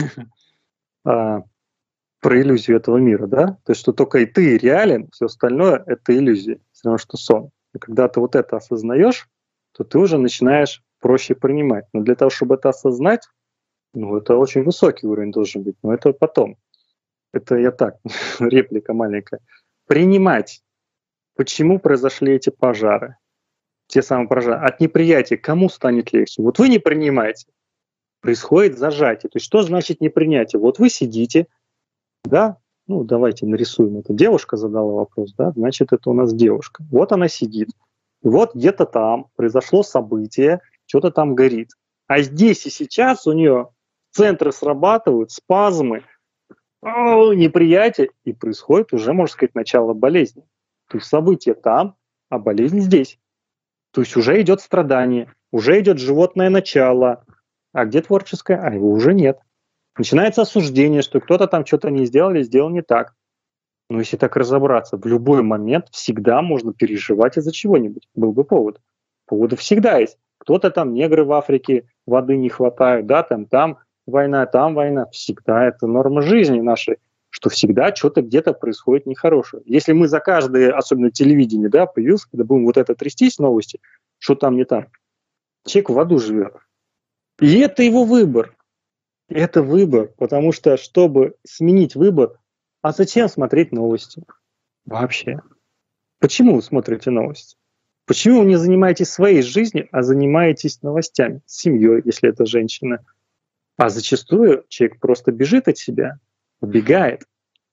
про иллюзию этого мира, да? То есть, что только и ты реален, все остальное — это иллюзия, все равно, что сон. И когда ты вот это осознаешь, то ты уже начинаешь проще принимать. Но для того, чтобы это осознать, ну, это очень высокий уровень должен быть, но это потом. Это я так, реплика маленькая. Принимать, почему произошли эти пожары, те самые пожары. От неприятия кому станет легче? Вот вы не принимаете, происходит зажатие. То есть что значит непринятие? Вот вы сидите, да, ну давайте нарисуем это. Девушка задала вопрос, да, значит это у нас девушка. Вот она сидит, и вот где-то там произошло событие, что-то там горит. А здесь и сейчас у нее центры срабатывают, спазмы, неприятие, и происходит уже, можно сказать, начало болезни. То есть событие там, а болезнь здесь. То есть уже идет страдание, уже идет животное начало. А где творческое? А его уже нет. Начинается осуждение, что кто-то там что-то не сделал или сделал не так. Но если так разобраться, в любой момент всегда можно переживать из-за чего-нибудь. Был бы повод. Поводы всегда есть. Кто-то там, негры в Африке, воды не хватает, да, там война, там война. Всегда это норма жизни нашей, что всегда что-то где-то происходит нехорошее. Если мы за каждое, особенно телевидение, да, появился, когда будем вот это трястись, новости, что там не там, человек в аду живет. И это его выбор. Это выбор, потому что, чтобы сменить выбор, а зачем смотреть новости вообще? Почему вы смотрите новости? Почему вы не занимаетесь своей жизнью, а занимаетесь новостями? С семьей, если это женщина, А зачастую человек просто бежит от себя, убегает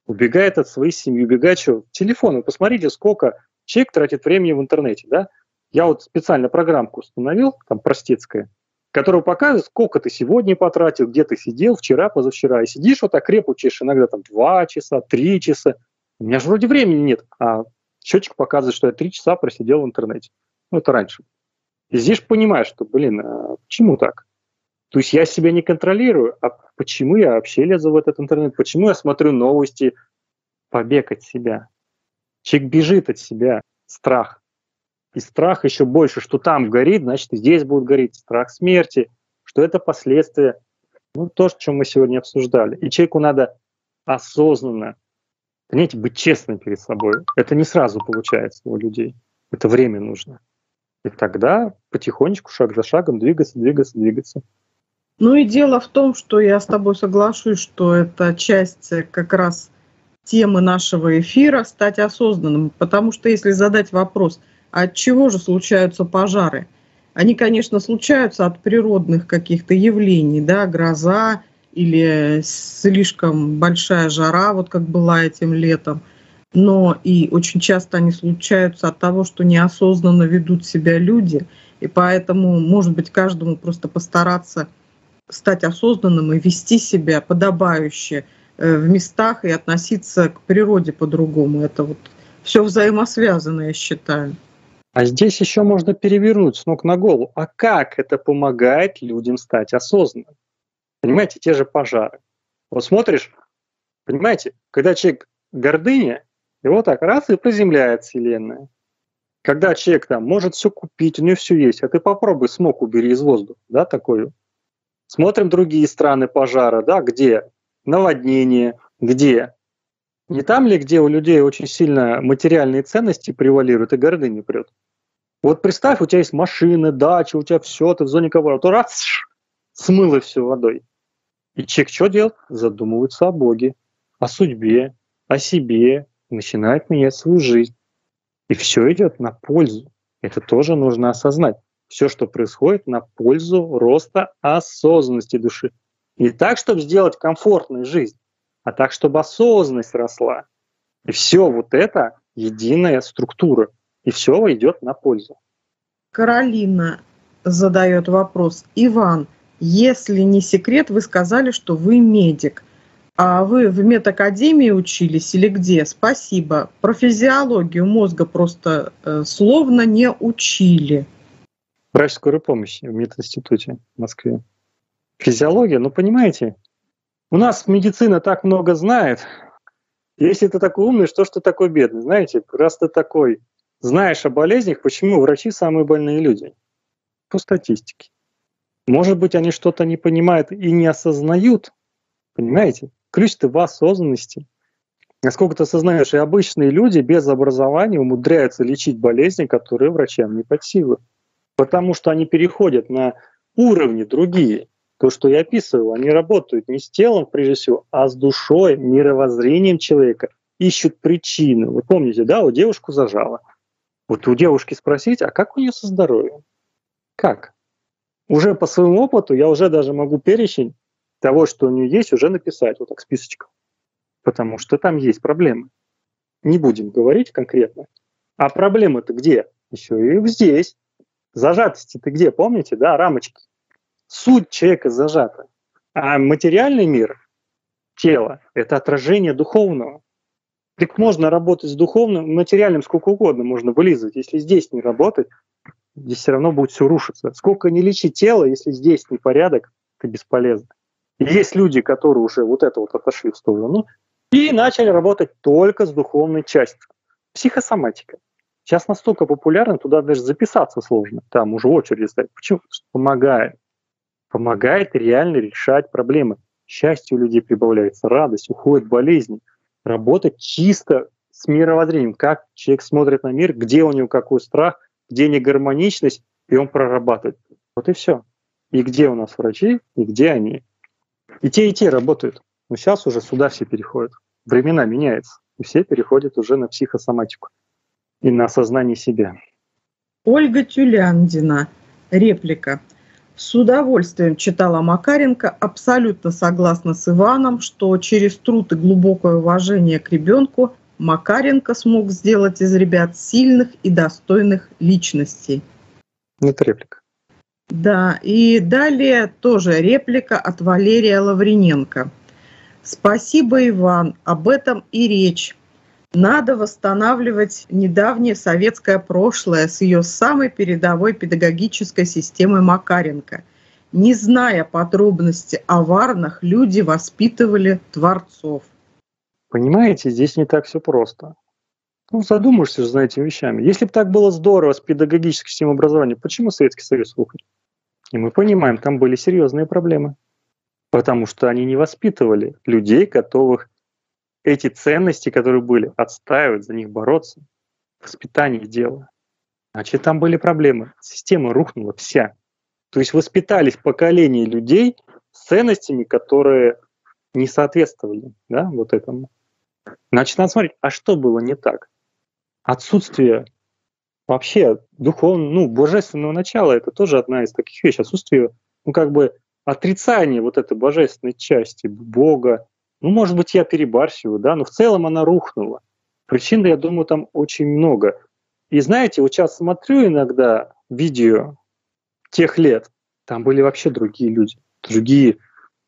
от своей семьи, убегает чего? Телефон. Вы посмотрите, сколько человек тратит времени в интернете, да? Я вот специально программку установил, там простецкая, которая показывает, сколько ты сегодня потратил, где ты сидел вчера, позавчера. И сидишь вот так репучишь иногда там 2 часа, 3 часа. У меня же вроде времени нет, а счетчик показывает, что я 3 часа просидел в интернете. Ну, это раньше. И здесь понимаешь, что, почему так? То есть я себя не контролирую, а почему я вообще лезу в этот интернет? Почему я смотрю новости? Побег от себя. Человек бежит от себя. Страх. И страх еще больше, что там горит, значит, и здесь будет гореть. Страх смерти, что это последствия. Ну, то, что мы сегодня обсуждали. И человеку надо осознанно, понимаете, быть честным перед собой. Это не сразу получается у людей. Это время нужно. И тогда потихонечку, шаг за шагом двигаться. Ну и дело в том, что я с тобой соглашусь, что это часть как раз темы нашего эфира «Стать осознанным». Потому что если задать вопрос, а от чего же случаются пожары? Они, конечно, случаются от природных каких-то явлений, да, гроза или слишком большая жара, вот как была этим летом. Но и очень часто они случаются от того, что неосознанно ведут себя люди. И поэтому, может быть, каждому просто постараться стать осознанным и вести себя подобающе в местах и относиться к природе по-другому. Это вот все взаимосвязано, я считаю. А здесь еще можно перевернуть с ног на голову. А как это помогает людям стать осознанным? Понимаете, те же пожары. Вот смотришь, понимаете, когда человек гордыня, его так раз и приземляет Вселенная. Когда человек там может все купить, у него все есть, а ты попробуй смог убери из воздуха, да, такой. Смотрим другие страны пожара, да, где наводнение, где. Не там ли, где у людей очень сильно материальные ценности превалируют и гордыня прет? Вот представь, у тебя есть машина, дача, у тебя все, ты в зоне комфорта, то раз, смыло все водой. И человек что делает? Задумывается о Боге, о судьбе, о себе, начинает менять свою жизнь. И все идет на пользу. Это тоже нужно осознать. Все, что происходит, на пользу роста осознанности души. Не так, чтобы сделать комфортную жизнь, а так, чтобы осознанность росла. И все вот это единая структура. И все идет на пользу. Каролина задает вопрос. Иван, если не секрет, вы сказали, что вы медик. А вы в медакадемии учились или где? Спасибо. Про физиологию мозга просто словно не учили. Врач скорой помощи в мединституте в Москве. Физиология, понимаете, у нас медицина так много знает. Если ты такой умный, что ж ты такой бедный? Знаете, раз ты такой знаешь о болезнях, почему врачи самые больные люди? По статистике. Может быть, они что-то не понимают и не осознают. Понимаете? Ключ-то в осознанности. Насколько ты осознаешь, и обычные люди без образования умудряются лечить болезни, которые врачам не под силу. Потому что они переходят на уровни другие. То, что я описывал, они работают не с телом, прежде всего, а с душой, мировоззрением человека. Ищут причины. Вы помните, да, у девушку зажало. Вот у девушки спросить, а как у нее со здоровьем? Как? Уже по своему опыту я уже даже могу перечень того, что у нее есть, уже написать вот так списочком. Потому что там есть проблемы. Не будем говорить конкретно. А проблемы-то где? Еще и здесь. Зажатости-то где? Помните, да, рамочки. Суть человека зажата. А материальный мир, тело, это отражение духовного. Так можно работать с духовным, материальным сколько угодно можно вылизывать. Если здесь не работать, здесь все равно будет все рушиться. Сколько не лечи тело, если здесь не порядок, это бесполезно. И есть люди, которые уже вот это вот отошли в сторону и начали работать только с духовной частью. Психосоматика. Сейчас настолько популярно, туда даже записаться сложно. Там уже очередь стоит. Почему? Потому что помогает. Помогает реально решать проблемы. Счастье у людей прибавляется, радость, уходят болезни. Работать чисто с мировоззрением. Как человек смотрит на мир, где у него какой страх, где негармоничность, и он прорабатывает. Вот и все. И где у нас врачи, и где они. И те работают. Но сейчас уже сюда все переходят. Времена меняются. И все переходят уже на психосоматику и на осознание себя. Ольга Тюляндина. Реплика. С удовольствием читала Макаренко, абсолютно согласна с Иваном, что через труд и глубокое уважение к ребенку Макаренко смог сделать из ребят сильных и достойных личностей. Это реплика. Да, и далее тоже реплика от Валерия Лавриненко. Спасибо, Иван, об этом и речь. Надо восстанавливать недавнее советское прошлое с ее самой передовой педагогической системой Макаренко. Не зная подробности о Варнах, люди воспитывали творцов. Понимаете, здесь не так все просто. Задумаешься же за этими вещами. Если бы так было здорово с педагогической системой образования, почему Советский Союз рухнул? И мы понимаем, там были серьезные проблемы. Потому что они не воспитывали людей, готовых эти ценности, которые были, отстаивать, за них бороться. Воспитание дела. Значит, там были проблемы. Система рухнула вся. То есть воспитались поколения людей с ценностями, которые не соответствовали, да, вот этому. Значит, надо смотреть, а что было не так? Отсутствие вообще духовного, божественного начала — это тоже одна из таких вещей. Отсутствие, отрицание вот этой божественной части Бога. Может быть, я перебарщиваю, да, но в целом она рухнула. Причин, я думаю, там очень много. И знаете, вот сейчас смотрю иногда видео тех лет, там были вообще другие люди, другие.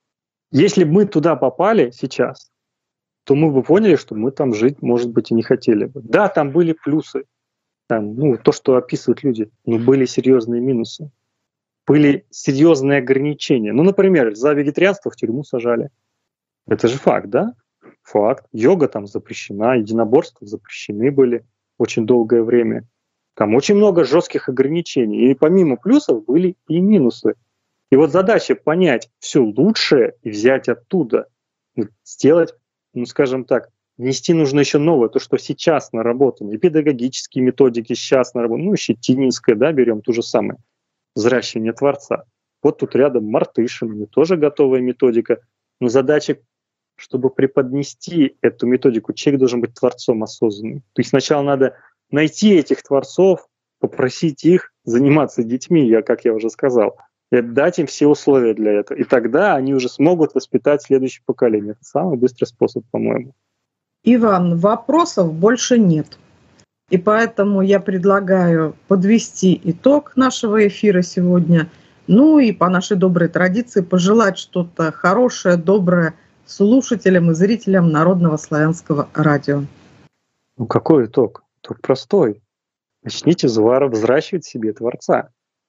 Если бы мы туда попали сейчас, то мы бы поняли, что мы там жить, может быть, и не хотели бы. Да, там были плюсы, там, то, что описывают люди, но были серьезные минусы. Были серьезные ограничения. Например, за вегетарианство в тюрьму сажали. Это же факт, да? Факт. Йога там запрещена, единоборства запрещены были очень долгое время. Там очень много жестких ограничений. И помимо плюсов были и минусы. И вот задача понять все лучшее и взять оттуда. Сделать, скажем так, внести нужно еще новое, то, что сейчас наработано. И педагогические методики сейчас наработаны. Щетининская, да, берем ту же самую. Взращивание Творца. Вот тут рядом Мартышин, тоже готовая методика. Но задача, чтобы преподнести эту методику, человек должен быть творцом осознанным. То есть сначала надо найти этих творцов, попросить их заниматься детьми, как я уже сказал, и дать им все условия для этого. И тогда они уже смогут воспитать следующее поколение. Это самый быстрый способ, по-моему. Иван, вопросов больше нет. И поэтому я предлагаю подвести итог нашего эфира сегодня. И по нашей доброй традиции пожелать что-то хорошее, доброе слушателям и зрителям Народного славянского радио. Какой итог? Итог простой. Начните взращивать в себе Творца,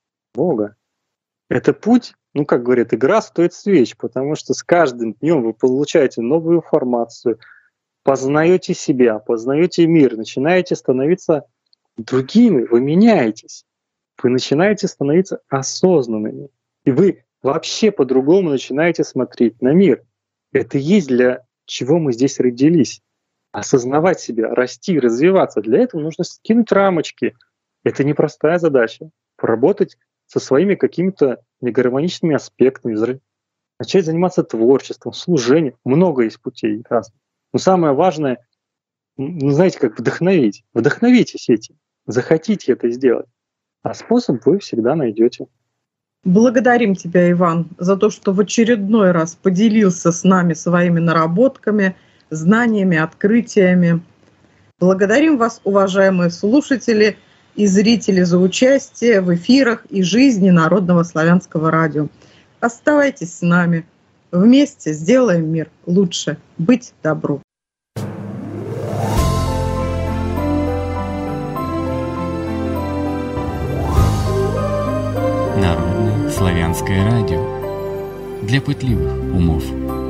Бога. Это путь, как говорят, игра стоит свеч, потому что с каждым днем вы получаете новую информацию, познаете себя, познаете мир, начинаете становиться другими, вы меняетесь. Вы начинаете становиться осознанными. И вы вообще по-другому начинаете смотреть на мир. Это и есть для чего мы здесь родились. Осознавать себя, расти, развиваться. Для этого нужно скинуть рамочки. Это непростая задача. Поработать со своими какими-то негармоничными аспектами. Начать заниматься творчеством, служением. Много есть путей разных. Но самое важное, знаете, как вдохновить. Вдохновитесь этим. Захотите это сделать. А способ вы всегда найдете. Благодарим тебя, Иван, за то, что в очередной раз поделился с нами своими наработками, знаниями, открытиями. Благодарим вас, уважаемые слушатели и зрители, за участие в эфирах и жизни Народного славянского радио. Оставайтесь с нами. Вместе сделаем мир лучше. Быть добру. Народное славянское радио для пытливых умов.